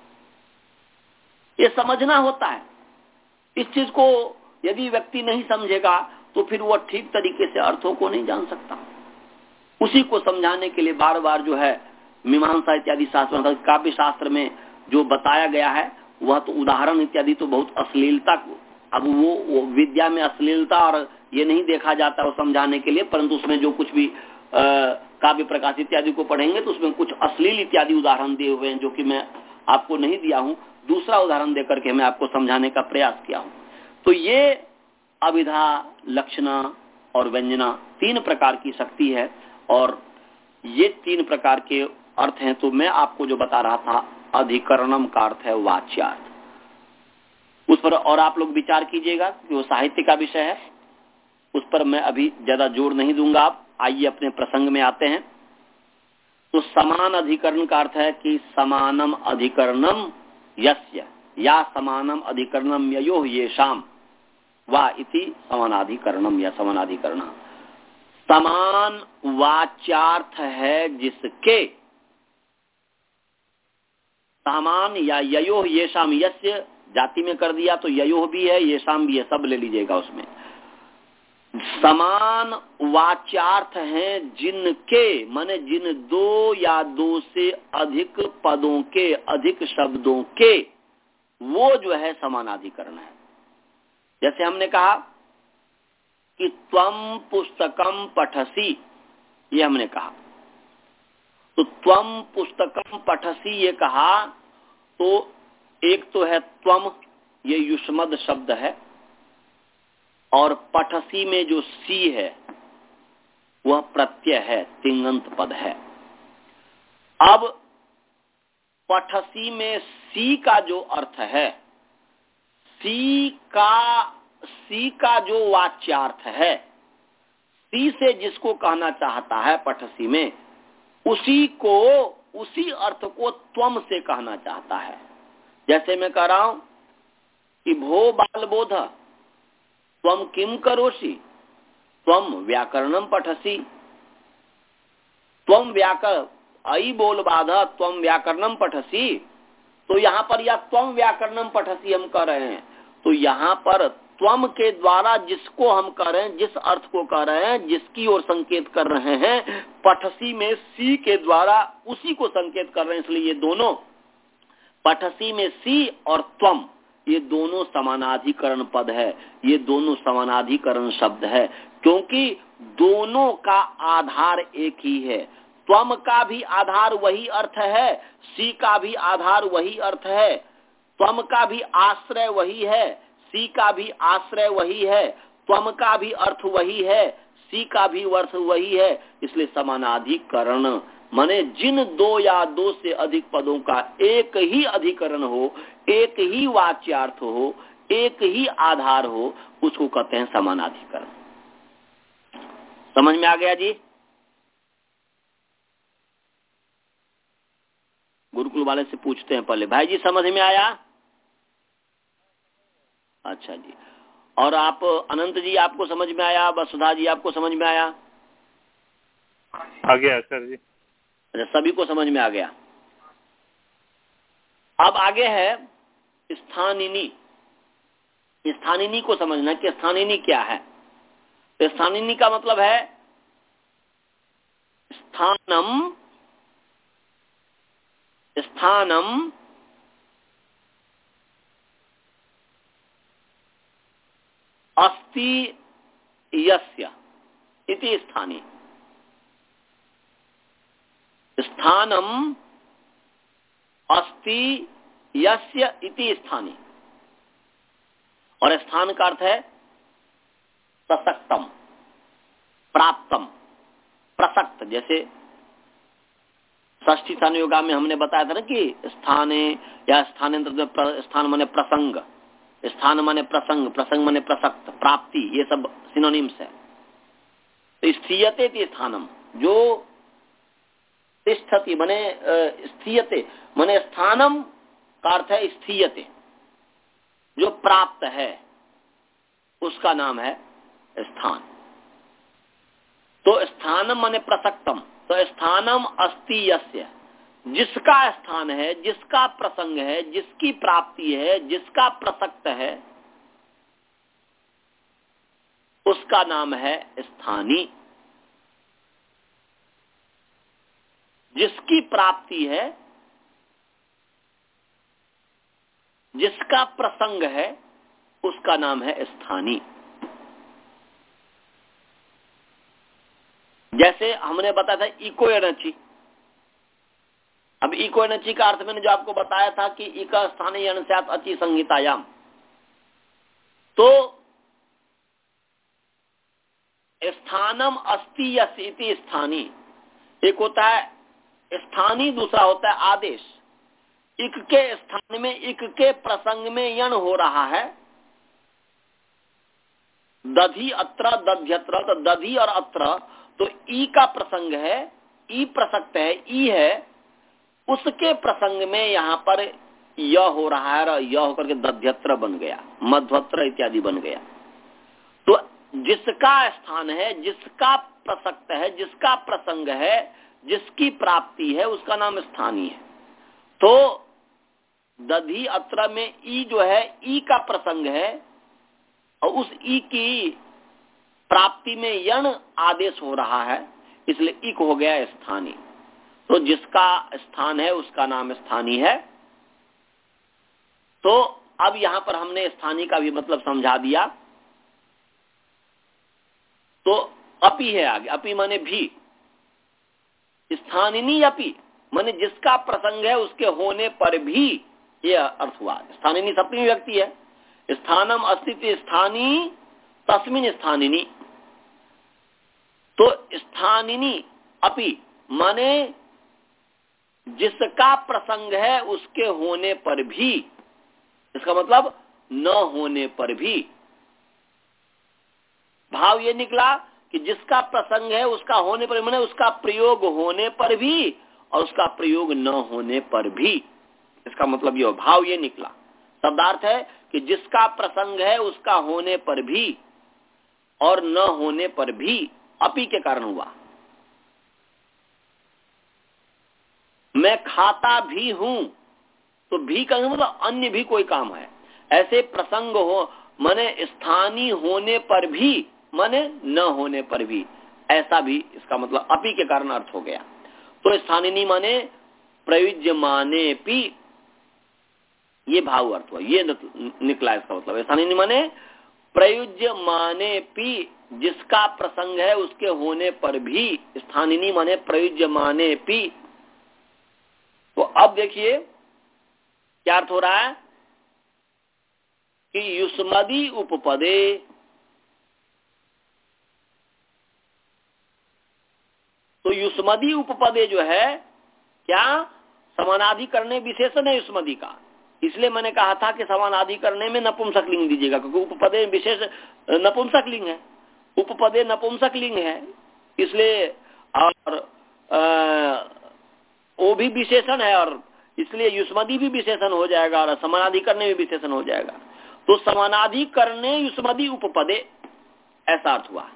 S1: ये समझना होता है। इस चीज को यदि व्यक्ति नहीं समझेगा तो फिर वह ठीक तरीके से अर्थों को नहीं जान सकता। उसी को समझाने के लिए बार बार जो है मीमांसा इत्यादि शास्त्र, काव्य शास्त्र में जो बताया गया है वह तो उदाहरण इत्यादि तो बहुत अश्लीलता, अब वो, वो विद्या में अश्लीलता और ये नहीं देखा जाता वो समझाने के लिए, परंतु उसमें जो कुछ भी काव्य प्रकाश इत्यादि को पढ़ेंगे तो उसमें कुछ अश्लील इत्यादि उदाहरण दिए हुए हैं जो कि मैं आपको नहीं दिया हूं, दूसरा उदाहरण देकर के मैं आपको समझाने का प्रयास किया हूं। तो ये अभिधा, लक्षणा और व्यंजना तीन प्रकार की शक्ति है और ये तीन प्रकार के अर्थ हैं। तो मैं आपको जो बता रहा था अधिकरणम का अर्थ है वाच्यार्थ, उस पर और आप लोग विचार कीजिएगा कि वो साहित्य का विषय है, उस पर मैं अभी ज्यादा जोर नहीं दूंगा। आप आइए अपने प्रसंग में आते हैं। तो समान अधिकरण का अर्थ है कि समानम अधिकरणम यस्य या समानम अधिकरणम ययोः येषाम वा इति समानाधिकरणम या समानाधिकरण। समान वाच्यार्थ है जिसके, समान या ययोः येषाम, यस्य जाति में कर दिया तो ययोः भी है, येषाम भी है, सब ले लीजिएगा उसमें। समान वाच्यार्थ हैं जिनके, माने जिन दो या दो से अधिक पदों के, अधिक शब्दों के, वो जो है समानाधिकरण है। जैसे हमने कहा कि त्वम पुस्तकम पठसी, ये हमने कहा, तो त्वम पुस्तकम पठसी ये कहा तो एक तो है त्वम, ये युष्मद शब्द है, और पठसी में जो सी है वह प्रत्यय है, तिङंत पद है। अब पठसी में सी का जो अर्थ है, सी का सी का जो वाच्यार्थ है, सी से जिसको कहना चाहता है पठसी में, उसी को, उसी अर्थ को त्वम से कहना चाहता है। जैसे मैं कह रहा हूं कि भो बालबोध त्वम किम करोषि, त्वम व्याकरणम पठसी, त्वम व्याकर आई बोल बाधा त्वम व्याकरणम पठसी। तो यहाँ पर या त्वम व्याकरणम पठसी हम कह रहे हैं, तो यहाँ पर त्वम के द्वारा जिसको हम कह रहे हैं, जिस अर्थ को कह रहे हैं, जिसकी ओर संकेत कर रहे हैं, पठसी में सी के द्वारा उसी को संकेत कर रहे हैं। इसलिए ये दोनों, पठसी में सी और त्वम, ये दोनों समानाधिकरण पद है, ये दोनों समानाधिकरण शब्द है, क्योंकि दोनों का आधार एक ही है। त्वम का भी आधार वही अर्थ है, सी का भी आधार वही अर्थ है, त्वम का भी आश्रय वही है, सी का भी आश्रय वही है, त्वम का भी अर्थ वही है, सी का भी अर्थ वही है। इसलिए समानाधिकरण माने जिन दो या दो से अधिक पदों का एक ही अधिकरण हो, एक ही वाच्यार्थ हो, एक ही आधार हो, उसको कहते हैं समानाधिकरण। समझ में आ गया जी? गुरुकुल वाले से पूछते हैं पहले, भाई जी समझ में आया? अच्छा जी। और आप अनंत जी, आपको समझ में आया? वसुधा जी, आपको समझ में आया?
S4: आ गया सर जी।
S1: अच्छा, सभी को समझ में आ गया। अब आगे है स्थानिनी। स्थानिनी को समझना कि स्थानिनी क्या है। तो स्थानिनी का मतलब है स्थानम, स्थानम अस्ति यस्य इति स्थानी। स्थानम अस्ति यस्य इति स्थानी। और स्थान का अर्थ है प्रसक्तम, प्राप्तम, प्रसक्त। जैसे षष्ठी स्थान योगा में हमने बताया था ना कि स्थाने या स्थानांतर, स्थान माने प्रसंग, स्थान माने प्रसंग, प्रसंग माने प्रसक्त, प्राप्ति, ये सब सिनोनिम्स है। तो स्थीयते इति स्थानम, जो तिष्ठति माने स्थीयते माने स्थानम का अर्थ है स्थीयते, जो प्राप्त है उसका नाम है स्थान। तो स्थानम माने प्रसक्तम, तो स्थानम अस्ति यस्य, जिसका स्थान है, जिसका प्रसंग है, जिसकी प्राप्ति है, जिसका प्रसक्त है, उसका नाम है स्थानी। जिसकी प्राप्ति है, जिसका प्रसंग है, उसका नाम है स्थानी। जैसे हमने बताया था इको एनर्जी। अब इको एनर्जी का अर्थ मैंने जो आपको बताया था कि इका स्थानीय अनुसात अति संहितायाम, तो स्थानम अस्ति यस्य इति स्थानी एक होता है स्थानी, दूसरा होता है आदेश। इक के स्थान में, इक के प्रसंग में यण हो रहा है। दधि अत्र दध्यत्र, तो दधि और अत्र, तो ई का प्रसंग है, ई प्रसक्त है, ई है, उसके प्रसंग में यहाँ पर य हो रहा है और य होकर के दध्यत्र बन गया, मध्वत्र इत्यादि बन गया। तो जिसका स्थान है, जिसका प्रसक्त है, जिसका प्रसंग है, जिसकी प्राप्ति है, उसका नाम स्थानीय है। तो दधि अत्र में ई जो है, ई का प्रसंग है और उस ई की प्राप्ति में यण आदेश हो रहा है, इसलिए इक हो गया स्थानीय। तो जिसका स्थान है उसका नाम स्थानीय है। तो अब यहां पर हमने स्थानीय का भी मतलब समझा दिया। तो अपि है आगे, अपि माने भी, स्थानिनी अपि माने जिसका प्रसंग है उसके होने पर भी, यह अर्थ हुआ। स्थानिनी सप्तमी व्यक्ति है। स्थानम अस्तित्व स्थानी तस्मिन स्थानिनी, तो स्थानिनी अपि माने जिसका प्रसंग है उसके होने पर भी, इसका मतलब न होने पर भी। भाव ये निकला कि जिसका प्रसंग है उसका होने पर, माने उसका प्रयोग होने पर भी और उसका प्रयोग न होने पर भी, इसका मतलब ये भाव ये निकला। शब्दार्थ है कि जिसका प्रसंग है उसका होने पर भी और न होने पर भी अपि के कारण हुआ। मैं खाता भी हूं, तो भी का मतलब अन्य भी कोई काम है। ऐसे प्रसंग हो माने स्थानीय होने पर भी, माने न होने पर भी, ऐसा भी इसका मतलब अपि के कारण अर्थ हो गया। तो स्थानिनी माने प्रयुज्यमाने पी, ये भाव अर्थ हुआ, ये निकला इसका मतलब। स्थानिनी माने प्रयुज्यमाने पी, जिसका प्रसंग है उसके होने पर भी। स्थानिनी माने प्रयुज्यमाने पी। तो अब देखिए क्या अर्थ हो रहा है कि युष्मदी उपपदे, तो युष्मदी उपपदे जो है क्या समानाधिकरणे विशेषण है युष्मदी का। इसलिए मैंने कहा था कि समानाधिकरणे में नपुंसक लिंग दीजिएगा, क्योंकि उपपदे विशेष नपुंसक लिंग है, उपपदे नपुंसक लिंग है, इसलिए और आ, वो भी विशेषण है और इसलिए युष्मदी भी विशेषण हो जाएगा और समानाधिकरणे भी विशेषण हो जाएगा। तो समानाधिकरणे युष्मदी उपपदे, ऐसा अर्थ हुआ।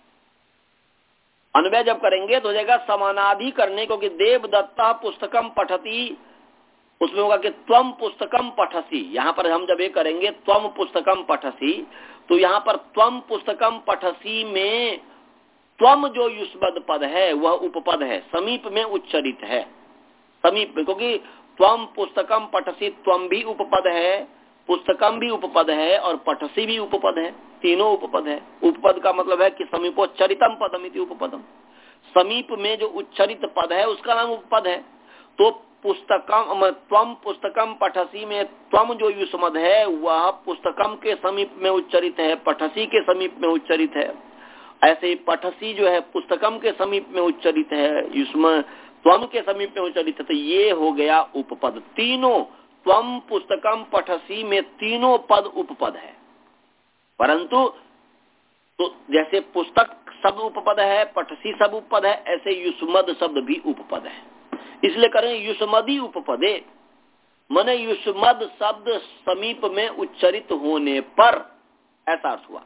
S1: अन्वय जब करेंगे तो हो जाएगा समानाधिकरणे, क्योंकि देवदत्ता पुस्तकम पठती, उसमें होगा कि त्वम पुस्तकम पठसी। यहाँ पर हम जब ये करेंगे त्वम पुस्तकम पठसी, तो यहाँ पर त्वम पुस्तकम पठसी में त्वम जो युष्मद पद है वह उपपद है, समीप में उच्चरित है, समीप में, क्योंकि त्वम पुस्तकम पठसी, त्वम भी उपपद है, पुस्तकम भी उपपद है और पठसी भी उपपद है, तीनों उपपद है। उपपद का मतलब है कि समीपोच्चरितम पदम इति उपपदम, समीप में जो उच्चरित पद है उसका नाम उपपद है। तो पुस्तकम, त्वम पुस्तकम पठसी में त्वम जो युष्मद है वह पुस्तकम के समीप में उच्चरित है, पठसी के समीप में उच्चरित है। ऐसे ही पठसी जो है पुस्तकम के समीप में उच्चरित है, युष्म त्वम के समीप में उच्चरित है। तो ये हो गया उपपद। तीनों त्वम पुस्तकम पठसी में तीनों पद उपपद है, परंतु तो जैसे पुस्तक शब्द उपपद है, पठसी शब्द उपपद है, ऐसे युष्मद शब्द भी उपपद है। इसलिए करें युष्मदी उपपदे, माने युष्मद शब्द समीप में उच्चरित होने पर, ऐसा अर्थ हुआ।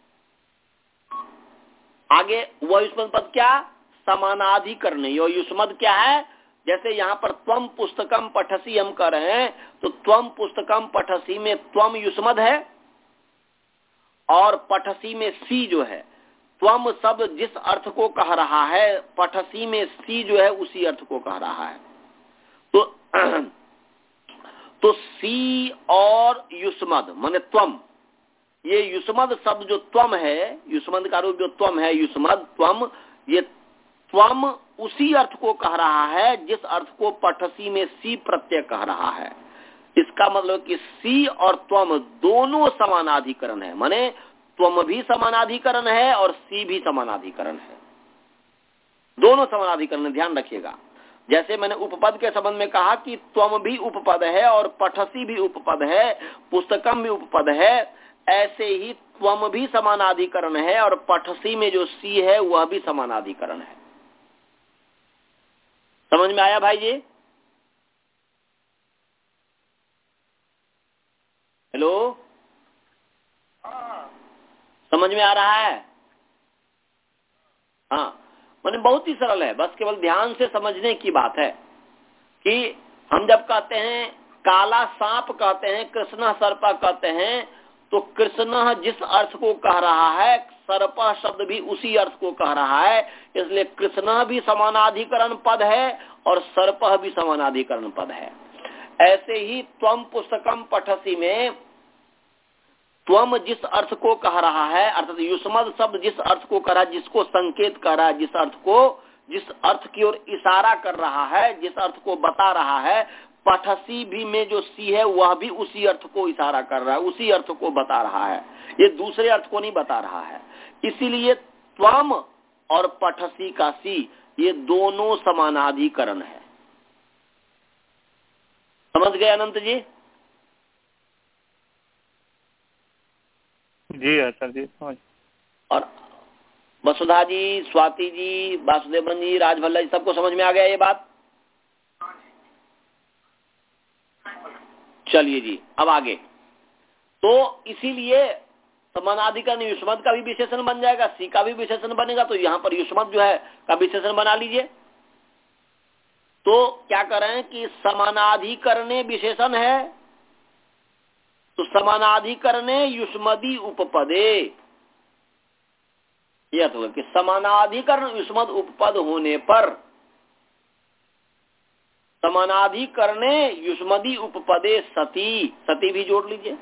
S1: आगे वह युष्मद पद क्या, समानाधिकरणे। यो युष्मद क्या है, जैसे यहाँ पर त्वम पुस्तकम पठसी हम कर रहे हैं, तो त्वम पुस्तकम पठसी में त्वम युष्मद है और पठसी में सी जो है, त्वम शब्द जिस अर्थ को कह रहा है, पठसी में सी जो है उसी अर्थ को कह रहा है। तो तो सी और युष्मद माने त्वम, ये युष्मद शब्द जो त्वम है, युष्मद का रूप जो त्वम है, युष्मद त्वम, ये त्वम उसी अर्थ को कह रहा है जिस अर्थ को पठसी में सी प्रत्यय कह रहा है। इसका मतलब कि सी और त्वम दोनों समानाधिकरण है, माने त्वम भी समानाधिकरण है और सी भी समानाधिकरण है, दोनों समानाधिकरण है, ध्यान रखिएगा। जैसे मैंने उपपद के संबंध में कहा कि त्वम भी उपपद है और पठसी भी उपपद है, पुस्तकम भी उपपद है, ऐसे ही त्वम भी समानाधिकरण है और पठसी में जो सी है वह भी समानाधिकरण है। समझ में आया भाई जी? हेलो, समझ में आ रहा है? हाँ, मैंने बहुत ही सरल है, बस केवल ध्यान से समझने की बात है कि हम जब कहते हैं काला सांप कहते हैं, कृष्ण सर्पा कहते हैं, तो कृष्ण जिस अर्थ को कह रहा है, सर्पा शब्द भी उसी अर्थ को कह रहा है, इसलिए कृष्ण भी समानाधिकरण पद है और सर्प भी समानाधिकरण पद है। ऐसे ही त्वम पुस्तकम पठसी में त्वम जिस अर्थ को कह रहा है, अर्थात युष्मद शब्द जिस अर्थ को कह रहा है, जिसको संकेत कर रहा है, जिस अर्थ को, जिस अर्थ की ओर इशारा कर रहा है, जिस अर्थ को बता रहा है, पठसी भी में जो सी है वह भी उसी अर्थ को इशारा कर रहा है, उसी अर्थ को बता रहा है, ये दूसरे अर्थ को नहीं बता रहा है। इसीलिए त्वम और पठसी का सी ये दोनों समानाधिकरण है। समझ गए अनंत जी?
S4: जी आचार्य जी समझ।
S1: और वसुधा जी, स्वाति जी, वासुदेवन जी, राजभल्ला जी, सबको समझ में आ गया ये बात? चलिए जी, अब आगे। तो इसीलिए समानाधिकरण युष्मद का भी विशेषण बन जाएगा, सी का भी विशेषण बनेगा, तो यहाँ पर युष्मद जो है का विशेषण बना लीजिए। तो क्या कर रहे हैं कि समानाधिकरणे विशेषण है, तो समानाधिकरणे युष्मदी उपपदे, यह तो है कि समानाधिकरण युष्मद उपपद होने पर, समानाधिकरणे युष्मदी उपपदे सती, सती भी जोड़ लीजिए,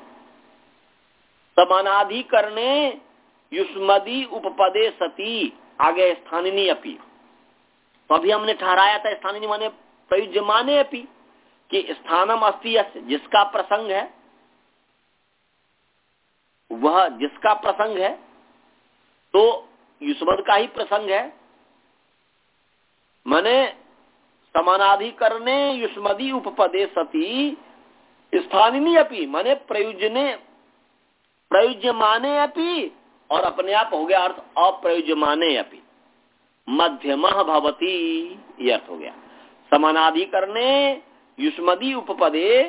S1: समानाधिकरणे युष्मदी उपपदे सती, आगे स्थानिनी अपि। तो अभी हमने ठहराया था स्थानिनी माने प्रयुज्यमाने अपि, कि स्थानम अस्ति यस्य, जिसका प्रसंग है, वह जिसका प्रसंग है, तो युष्मद का ही प्रसंग है, माने समानाधिकरणे युष्मदी उपपदे सती स्थानिनी अपि, माने प्रयुज्यने प्रयुज्यमाने अपि, और अपने आप हो गया अर्थ अप्रयुज्यमाने अपि, मध्यमः भवति, यह अर्थ हो गया। समानाधिकरणे युष्मदी उपपदे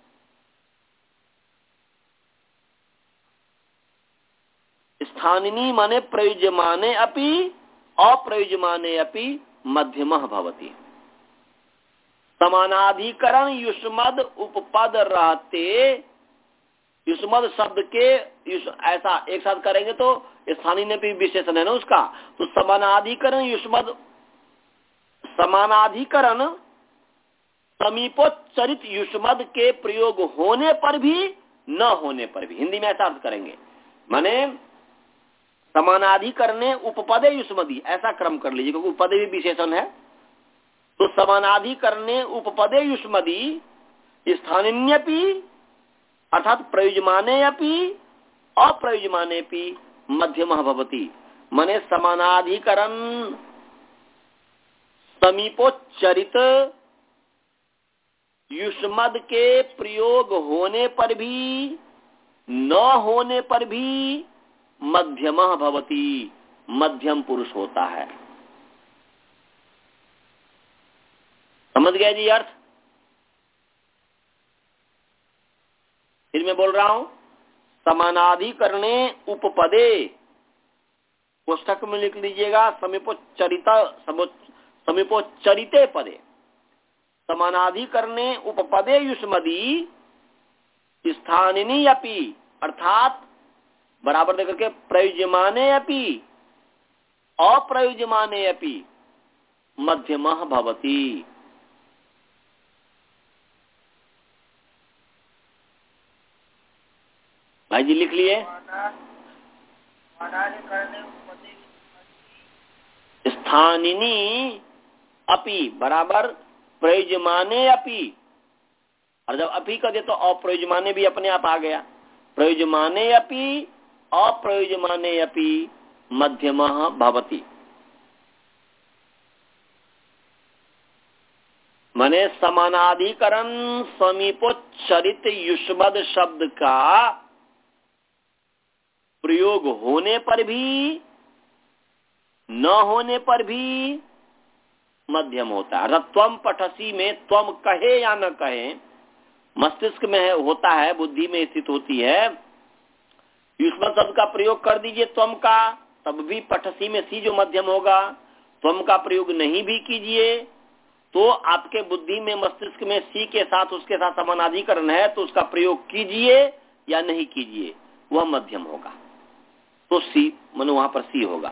S1: स्थानिनी माने प्रयुज्यमाने अपि अप्रयुज्यमाने अपि मध्यमः भवति। समानाधिकरण युष्मद उपपद रहते, युष्मद शब्द के ऐसा एक साथ करेंगे तो स्थानीय ने भी विशेषण है ना उसका, तो समानाधिकरण युष्मद, समानाधिकरण समीपोच्चरित युष्मद के प्रयोग होने पर भी न होने पर भी, हिंदी में ऐसा अर्थ करेंगे, माने समानाधिकरणे उपपदे युष्मदी, ऐसा क्रम कर लीजिए क्योंकि उपपदे भी विशेषण है। तो समानाधिकरणे उपपदे युष्मदी स्थानिन्यपि अर्थात प्रयुज्यमाने अपि अप्रयुज्यमाने अपि मध्यमः भवति, माने समानाधिकरण समीपोच्चरित युष्मद के प्रयोग होने पर भी न होने पर भी मध्यमः भवति, मध्यम पुरुष होता है। समझ गए जी अर्थ? फिर मैं बोल रहा हूं, समानाधिकरणे उपपदे, पुस्तक में लिख लीजिएगा, समीपोच्चरित समीपोच्चरिते पदे, समानाधिकरणे उपपदे युष्मदी स्थानिनी अपि, अर्थात बराबर देकर के प्रयुज्यमाने अपि अप्रयुज्यमाने अपि मध्यमः भवति। भाई जी लिख लिए। स्थानिनी अपि बराबर प्रयुज्यमाने अपि, और जब अपि कर दे तो अप्रयुज्यमाने भी अपने आप आ गया। प्रयुज्यमाने अपि अप्रयुज्यमाने अपि मध्यमः भवति। माने समानाधिकरण समीपोच्चरित युष्मद् शब्द का प्रयोग होने पर भी न होने पर भी मध्यम होता है। अर्थात त्वम पठसी में त्वम कहे या न कहे, मस्तिष्क में होता है, बुद्धि में स्थित होती है। युष्मद् शब्द का प्रयोग कर दीजिए त्वम का, तब भी पठसी में सी जो मध्यम होगा। त्वम का प्रयोग नहीं भी कीजिए तो आपके बुद्धि में, मस्तिष्क में सी के साथ उसके साथ समानाधिकरण है, तो उसका प्रयोग कीजिए या नहीं कीजिए वह मध्यम होगा। तो सी मानो वहां पर सी होगा,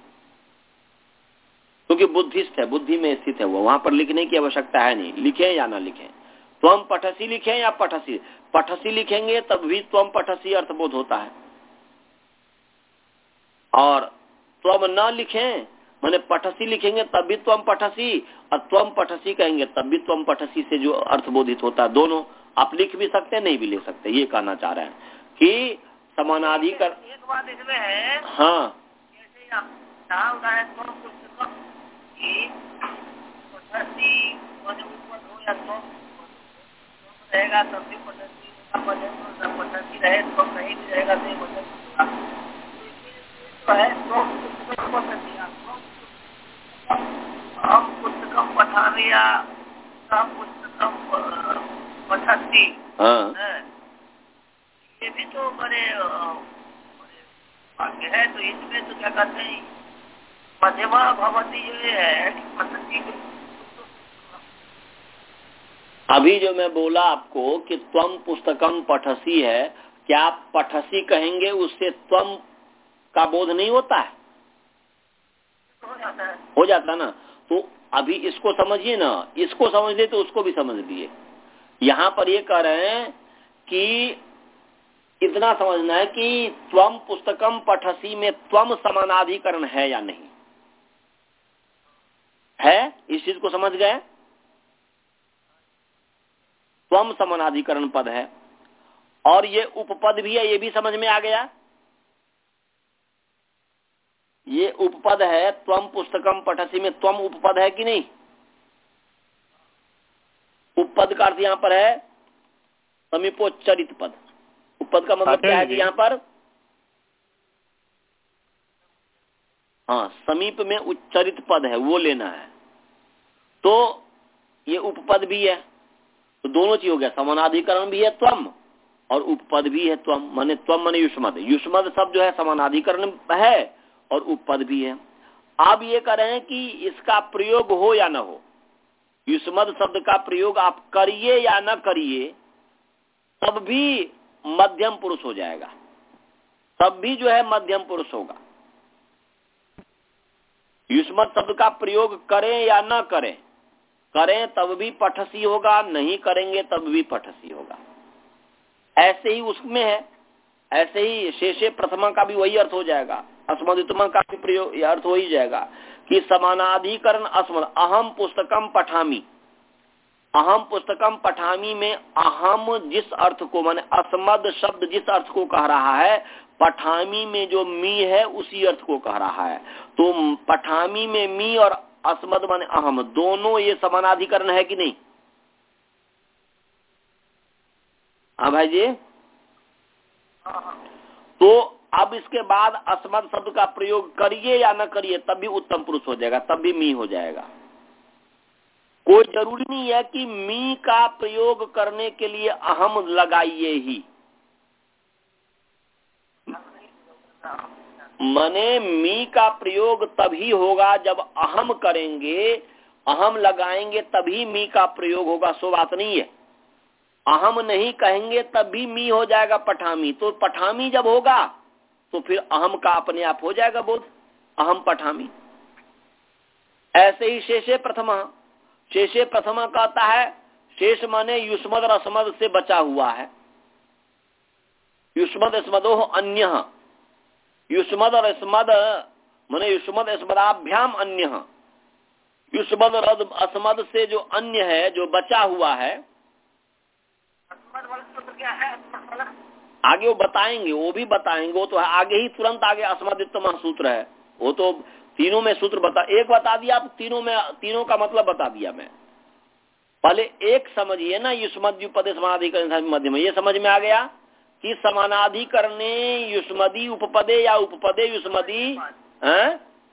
S1: क्योंकि तो बुद्धिस्ट है, बुद्धि में स्थित है वो, वहां पर लिखने की आवश्यकता है नहीं, लिखें या ना लिखें। त्वम पठसी लिखें या पठसी, पठसी लिखेंगे तब भी त्वम पठसी अर्थबोध होता है, और त्वम न लिखें माने पठसी लिखेंगे तब भी त्वम पठसी, और त्वम पठसी कहेंगे तब भी त्वम पठसी से जो अर्थबोधित होता है, दोनों आप लिख भी सकते हैं, नहीं भी लिख सकते। ये कहना चाह रहे हैं कि समानाधिकरण।
S3: एक बात इसमें है,
S1: हाँ
S3: जैसे यहाँ उदाहरण त्वम पुस्तकम की पठसी माने ऊपर हो या त्वम रहेगा तब भी पठसी होगा, पठसी रहे तो नहीं भी रहेगा तो मध्यम होगा। है त्वम पुस्तकम पठसी, हम पुस्तकम पठामिया, हम पुस्तकम पठसी।
S1: हाँ
S3: ये भी तो बड़े वाक्य है, तो इसमें तो क्या कहते हैं मध्यमा भवती जो है पठसी।
S1: अभी जो मैं बोला आपको कि त्वम पुस्तकम पठसी है, क्या आप पठसी कहेंगे उससे त्वम का बोध नहीं होता है?
S3: हो जाता है,
S1: हो जाता ना। तो अभी इसको समझिए ना, इसको समझ लिए तो उसको भी समझ लिए। यहाँ पर ये कह रहे हैं कि इतना समझना है कि त्वम पुस्तकम पठसी में त्वम समानाधिकरण है या नहीं है, इस चीज को समझ गए। त्वम समानाधिकरण पद है और ये उपपद भी है, ये भी समझ में आ गया। ये उपपद है, त्वम पुस्तकम पठसी में त्वम उपपद है कि नहीं? उपपद का अर्थ यहाँ पर है समीपोच्चरित पद। उपपद का मतलब क्या है कि यहाँ पर हाँ समीप में उच्चरित पद है, वो लेना है। तो ये उपपद भी है, तो दोनों चीज हो गया, समानाधिकरण भी है त्वम और उपपद भी है त्वम। माने त्वम माने युष्मद्, युष्मद् शब्द जो है समानाधिकरण है और उपपद भी है। आप ये कह रहे हैं कि इसका प्रयोग हो या न हो, युष्मद् शब्द का प्रयोग आप करिए या न करिए तब भी मध्यम पुरुष हो जाएगा, तब भी जो है मध्यम पुरुष होगा। युष्मद् शब्द का प्रयोग करें या न करें, करें तब भी पठसी होगा, नहीं करेंगे तब भी पठसी होगा। ऐसे ही उसमें है, ऐसे ही शेषे प्रथमा का भी वही अर्थ हो जाएगा, अस्मदितमा का भी प्रयोग अर्थ हो ही जाएगा कि समानाधिकरण अस्मद। अहम पुस्तकम पठामी, अहम पुस्तकम पठामी में अहम जिस अर्थ को माने अस्मद शब्द जिस अर्थ को कह रहा है, पठामी में जो मी है उसी अर्थ को कह रहा है। तो पठामी में मी और अस्मद माने अहम, दोनों ये समानाधिकरण है कि नहीं? हाँ भाई जी। तो अब इसके बाद अस्मद शब्द का प्रयोग करिए या न करिए तब भी उत्तम पुरुष हो जाएगा, तब भी मी हो जाएगा। कोई जरूरी नहीं है कि मी का प्रयोग करने के लिए अहम लगाइए ही, माने मी का प्रयोग तभी होगा जब अहम करेंगे, अहम लगाएंगे तभी मी का प्रयोग होगा, सो बात नहीं है। अहम नहीं कहेंगे तब भी मी हो जाएगा पठामी। तो पठामी जब होगा तो फिर अहम का अपने आप हो जाएगा बोध, अहम पठामी। ऐसे ही शेषे प्रथमा, शेषे प्रथमा कहता है शेष माने युष्मद और अस्मद से बचा हुआ है। युष्मद अस्मदो अन्य, युष्मद और अस्मद माने युष्मद अस्मदाभ्याम अन्य, युष्मद और अस्मद से जो अन्य है, जो बचा हुआ है,
S3: क्या है?
S1: आगे वो बताएंगे, वो भी बताएंगे। वो तो आगे ही तुरंत आगे अस्मदित्तम सूत्र है, वो तो तीनों में सूत्र बता, एक बता दिया, आप तीनों में तीनों का मतलब बता दिया मैं। पहले एक समझिए ना, युष्मद्युपदे समानाधिकरण मध्य में, ये समझ में आ गया कि समानाधिकरणे युष्मदी उपपदे या उपपदे युष्मदी हैं?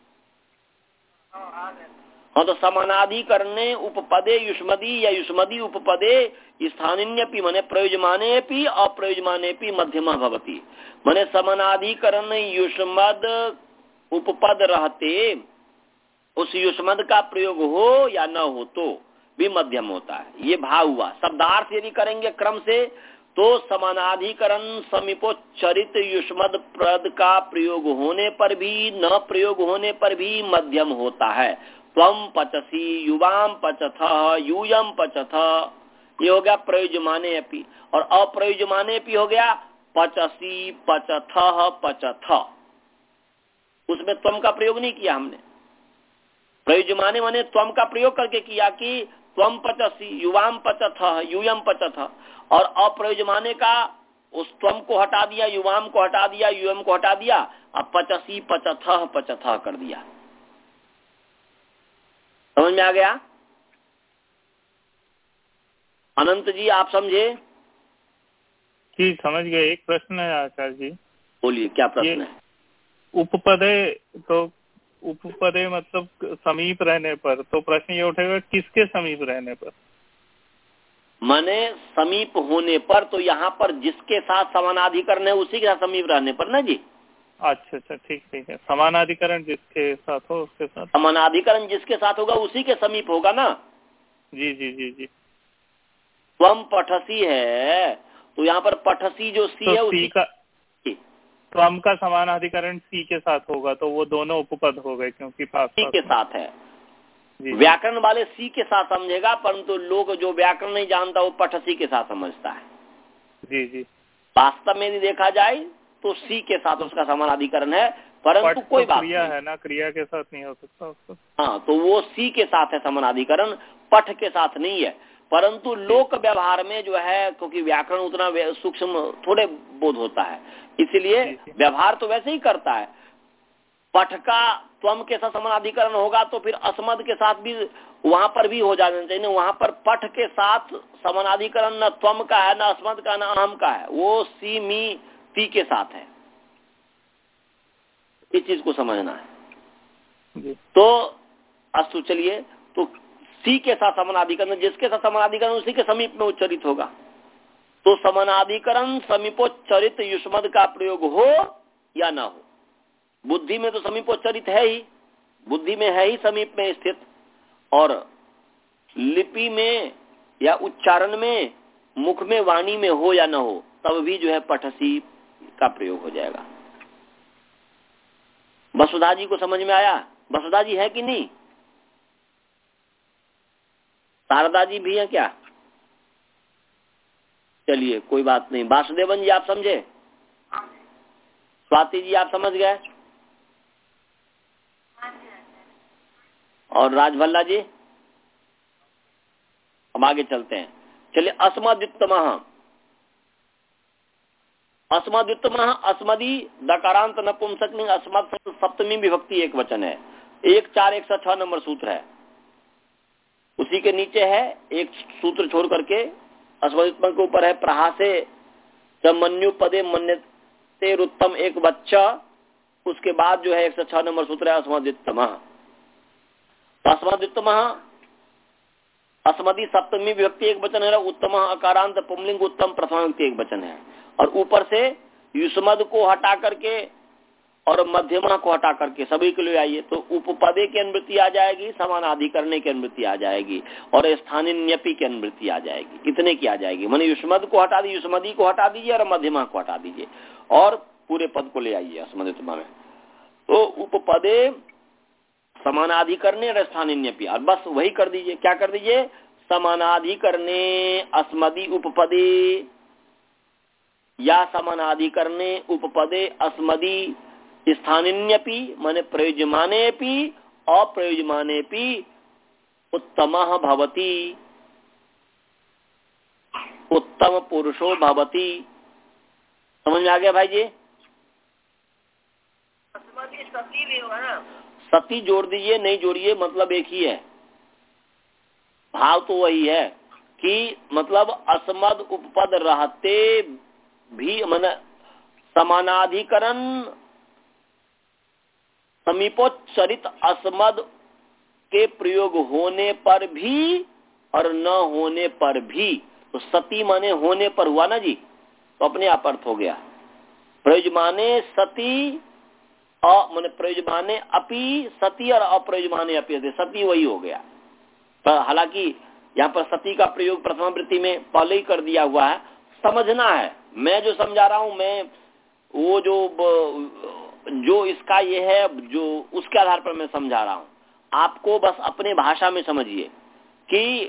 S1: हाँ, तो समानाधिकरणे उपपदे युष्मदी या युष्मदी उपपदे स्थानिन्यपि मने प्रयोजमानेपि अप्रयोजमानेपि मध्यमा भवति। मने समानाधिकरण युष्मद उपपद रहते उस युष्मद का प्रयोग हो या न हो तो भी मध्यम होता है। ये भाव हुआ। शब्दार्थ यदि करेंगे क्रम से तो समानाधिकरण समीपोच्चरित युष्मद पद का प्रयोग होने पर भी न प्रयोग होने पर भी मध्यम होता है। त्वम पचसी, युवाम पचथ, यूयम पचथ, ये हो गया प्रयोजमाने अपि। और अप्रयोजमाने अपि हो गया पचसी, पचथ, पचथ। उसमें त्वम का प्रयोग नहीं किया हमने। प्रयोजमाने माने त्वम का प्रयोग करके किया कि त्वम पचसी, युवाम पचथ, यूयम पचथ। और अप्रयोजमाने का उस त्वम को हटा दिया, युवाम को हटा दिया, यूयम को हटा दिया, अब पचसी, पचथ, पचथ कर दिया। समझ में आ गया? अनंत जी आप समझे?
S4: जी समझ गए। एक प्रश्न है आचार्य जी।
S1: बोलिए, क्या प्रश्न है?
S4: उपपदे, तो उपपदे मतलब समीप रहने पर, तो प्रश्न ये उठेगा किसके समीप रहने पर?
S1: माने समीप होने पर, तो यहाँ पर जिसके साथ समानाधिकरण है उसी के साथ समीप रहने पर ना जी।
S4: अच्छा अच्छा, ठीक ठीक है। समानाधिकरण जिसके साथ हो उसके साथ,
S1: समानाधिकरण जिसके साथ होगा उसी के समीप होगा ना।
S4: जी जी जी जी।
S1: त्वम पठसी है तो यहाँ पर पठसी जो सी
S4: तो
S1: है
S4: सी
S1: उसी
S4: का, त्वम का समानाधिकरण सी के साथ होगा तो वो दोनों उपपद हो गए क्योंकि पास
S1: सी के साथ है।
S4: जी।
S1: व्याकरण वाले सी के साथ समझेगा, परंतु लोग जो व्याकरण नहीं जानता वो पठसी के साथ समझता है।
S4: जी जी।
S1: वास्तव में यदि देखा जाए तो सी के साथ उसका समानाधिकरण है, परंतु
S4: पठ
S1: कोई
S4: तो
S1: बात
S4: क्रिया
S1: नहीं
S4: है ना, क्रिया के साथ नहीं हो सकता उसको।
S1: हाँ, तो वो सी के साथ है समानाधिकरण, पठ के साथ नहीं है। परंतु लोक व्यवहार में जो है, क्योंकि व्याकरण उतना सूक्ष्म थोड़े बोध होता है, इसलिए व्यवहार तो वैसे ही करता है। पठ का त्वम के साथ समानाधिकरण होगा तो फिर अस्मद के साथ भी वहां पर भी हो जाना चाहिए। वहां पर पठ के साथ समानाधिकरण न त्वम का है, न अस्मद का, न अहम का है, वो सी मी ती के साथ है। इस चीज को समझना है। तो अस्तु, चलिए, तो सी के साथ समानाधिकरण, जिसके साथ समानाधिकरण उसी के समीप में उच्चरित होगा। तो समानाधिकरण समीपोच्चरित युष्मद का प्रयोग हो या ना हो। बुद्धि में तो समीपोच्चरित है ही, बुद्धि में है ही समीप में स्थित, और लिपि में या उच्चारण में, मुख में, वाणी में हो या ना हो, तब भी जो है पठसी का प्रयोग हो जाएगा। वसुधा जी को समझ में आया? वसुधा जी है कि नहीं? शारदा जी भी है क्या? चलिए कोई बात नहीं। वासुदेवन जी आप समझे? स्वाति जी आप समझ गए? और राजभल्ला जी? हम आगे चलते हैं। चलिए, अस्मद्युत्तमः, अस्मद्युत्तमः, अस्मदी दकारांत नपुंसकलिंग अस्मद सप्तमी विभक्ति एक वचन है। एक चार एक सौ छह नंबर सूत्र है, उसी के नीचे है एक सूत्र छोड़ करके अस्मद्युत्तम के ऊपर है प्रहासे मन्यु पदे मन्यते उत्तम एक बच्चा। उसके बाद जो है एक सौ छह नंबर सूत्र है अस्मद्युत्तमः। अस्मद्युत्तमः अस्मदी सप्तमी विभक्ति एक वचन है, उत्तम अकारांत पुंलिंग उत्तम प्रथमा विभक्ति एक वचन है। और ऊपर से युष्मद को हटा करके और मध्यमा को हटा करके सभी के लिए आइए तो उपपदे की अनुवृत्ति आ जाएगी, समानाधिकरणे की अनुवृत्ति आ जाएगी, और स्थानिन्यपि की अनुवृत्ति आ जाएगी। इतने की आ जाएगी। माने युष्मद को हटा दीजिए, युष्मदी को हटा दीजिए और मध्यमा को हटा दीजिए और पूरे पद को ले आइए अस्मद्युत्तम में। तो उपपदे समानाधिकरणे स्थानिन्यपि, और बस वही कर दीजिए। क्या कर दीजिए? समानाधिकरणे अस्मदि उपपदे या समानाधिकरणे उपपदे अस्मदि स्थानिन्यपि, माने प्रयोज्यमानेपि अप्रयोज्यमानेपि उत्तमः भवति, उत्तम पुरुषो भवति। समझ में आ गया भाई जी?
S3: सती भी होगा ना?
S1: सती जोड़ दीजिए, नहीं जोड़िए, मतलब एक ही है, भाव तो वही है कि मतलब अस्मद उपपद रहते भी, माने समानाधिकरण समीपोच्चरित अस्मद के प्रयोग होने पर भी और न होने पर भी, तो सती माने होने पर हुआ ना जी, तो अपने आप अर्थ हो गया। प्रयोजमाने सती अ माने प्रयोजमाने अपि सती और अप्रयोजमाने अपि, सती वही हो गया। पर हालांकि यहाँ पर सती का प्रयोग प्रथम वृत्ति में पहले ही कर दिया हुआ है, समझना है। मैं जो समझा रहा हूँ, मैं वो जो जो इसका ये है, जो उसके आधार पर मैं समझा रहा हूँ। आपको बस अपने भाषा में समझिए कि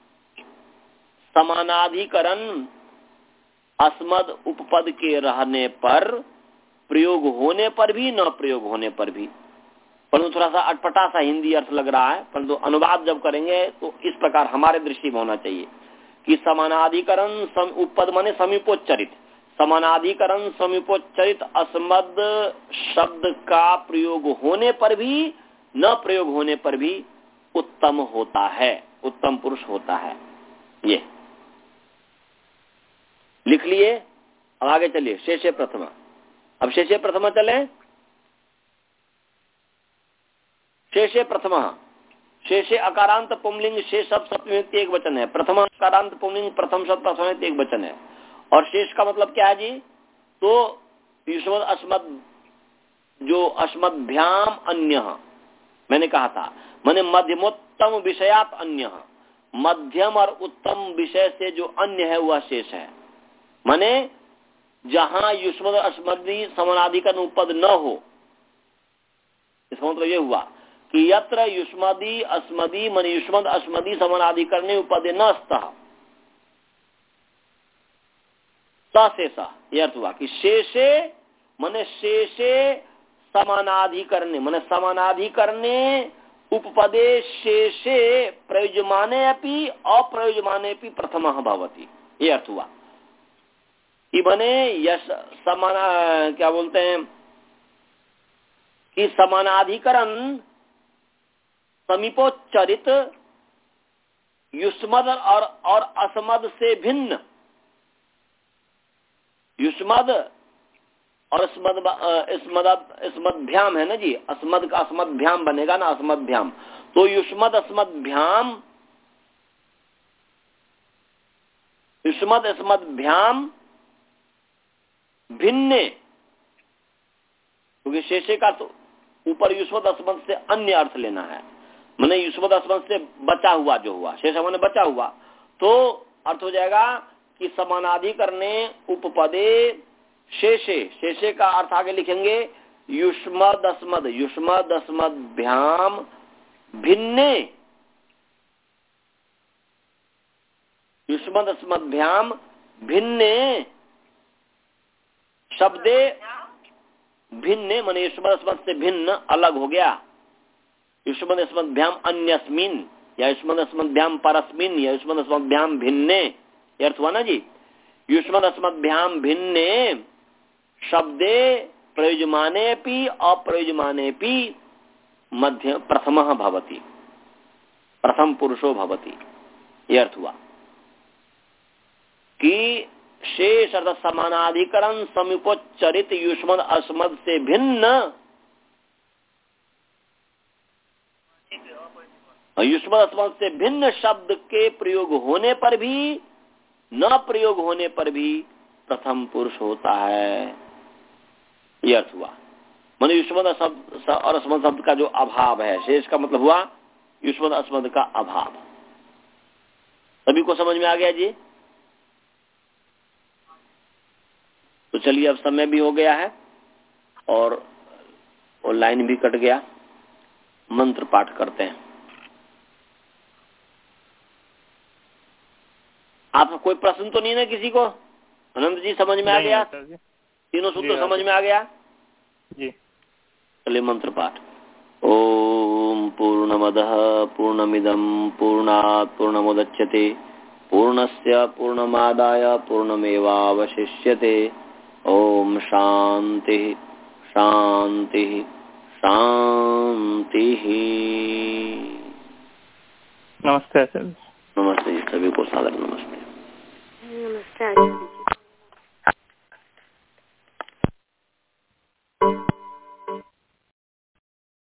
S1: समानाधिकरण अस्मद उपपद के रहने पर, प्रयोग होने पर भी, न प्रयोग होने पर भी, परंतु थोड़ा सा अटपटा सा हिंदी अर्थ लग रहा है, परंतु अनुवाद जब करेंगे तो इस प्रकार हमारे दृष्टि में होना चाहिए कि समानाधिकरण सम, उपपद माने समीपोच्चरित, समानाधिकरण समीपोच्चरित अस्मद शब्द का प्रयोग होने पर भी न प्रयोग होने पर भी उत्तम होता है, उत्तम पुरुष होता है। ये लिख लिए। अब आगे चलिए, शेषे प्रथमा। अब शेषे प्रथमा चले। शेषे प्रथमा, शेषे अकारांत पुंलिंग शेष शब्द सप्तमी एक वचन है। प्रथमा अकारांत पुंलिंग प्रथम शब्द प्रथम एक वचन है। और शेष का मतलब क्या है जी? तो युष्मद अस्मद, जो अस्मद्भ्याम अन्य, मैंने कहा था, माने मध्यमोत्तम विषयात अन्य, मध्यम और उत्तम विषय से जो अन्य है वह शेष है। माने जहां युष्मद अस्मदी समानाधिकरण उपपद न हो, इसका मतलब यह हुआ कि यत्र युष्मदी अस्मदी माने युष्मद अस्मदी समानाधिकरणे उपपदे न स्तः शेष, यह अर्थ हुआ कि शेषे माने शेषे समानाधिकरणे माने समानाधिकरणे उपपदे शेषे प्रयोज्यमाने अपि अप्रयोज्यमाने अपि प्रथमः भवति, यह अर्थ हुआ कि बने यश समाना, क्या बोलते हैं कि समानाधिकरण समीपोच्चरित युष्मद और और अस्मद से भिन्न, युष्मद और अस्मद अस्मद अस्मद्भ्याम है ना जी, अस्मद का अस्मद्भ्याम बनेगा ना, अस्मद्भ्याम। तो युष्मद अस्मद्भ्याम, युष्मद अस्मद्भ्याम भिन्न, क्योंकि शेषे का तो ऊपर युष्मद अस्मद से अन्य अर्थ लेना है, मैंने युष्मद अस्मद से बचा हुआ जो हुआ, शेष मैंने बचा हुआ, तो अर्थ हो जाएगा कि समानाधिकरणे उपपदे शेषे, शेषे का अर्थ आगे लिखेंगे युष्मद अस्मद, युष्मद अस्मद्भ्याम भिन्ने, युष्मद अस्मद्भ्याम भिन्ने शब्दे, भिन्न माने युष्मद अस्मद से भिन्न अलग हो गया, युष्मद अस्मद्भ्याम अन्यस्मिन या युष्मद अस्मद्भ्याम परस्मिन या युष्मद अस्मद्भ्याम भिन्ने, यह अर्थ हुआ ना जी। युष्मद अस्मद्भ्याम भिन्ने शब्दे प्रयोज्यमानेपि अप्रयोज्यमानेपि मध्य प्रथमः भवति, प्रथम पुरुषो भवति, यह अर्थ हुआ कि शेष अर्थ समानाधिकरण समीपोच्चरित युष्मद अस्मद से भिन्न, युष्मद अस्मद से भिन्न शब्द के प्रयोग होने पर भी न प्रयोग होने पर भी प्रथम पुरुष होता है, यह अर्थ हुआ। माने युष्मद शब्द और अस्मद शब्द का जो अभाव है, शेष का मतलब हुआ युष्मद अस्मद का अभाव। सभी को समझ में आ गया जी? तो चलिए, अब समय भी हो गया है और और लाइन भी कट गया। मंत्र पाठ करते हैं। आपको कोई प्रश्न तो नहीं ना किसी को? अनंत जी समझ में आ गया? तीनों सूत्र समझ में आ गया
S4: जी?
S1: चलिए मंत्र पाठ। ओम पूर्णमदः पूर्णमिदं पूर्णात् पूर्णमुदच्यते पूर्णस्य पूर्णमादाय पूर्णमेवावशिष्यते। ओम शांति शांति शांति।
S4: नमस्ते आचार्य।
S1: नमस्ते सभी को सादर नमस्ते।
S2: नमस्ते।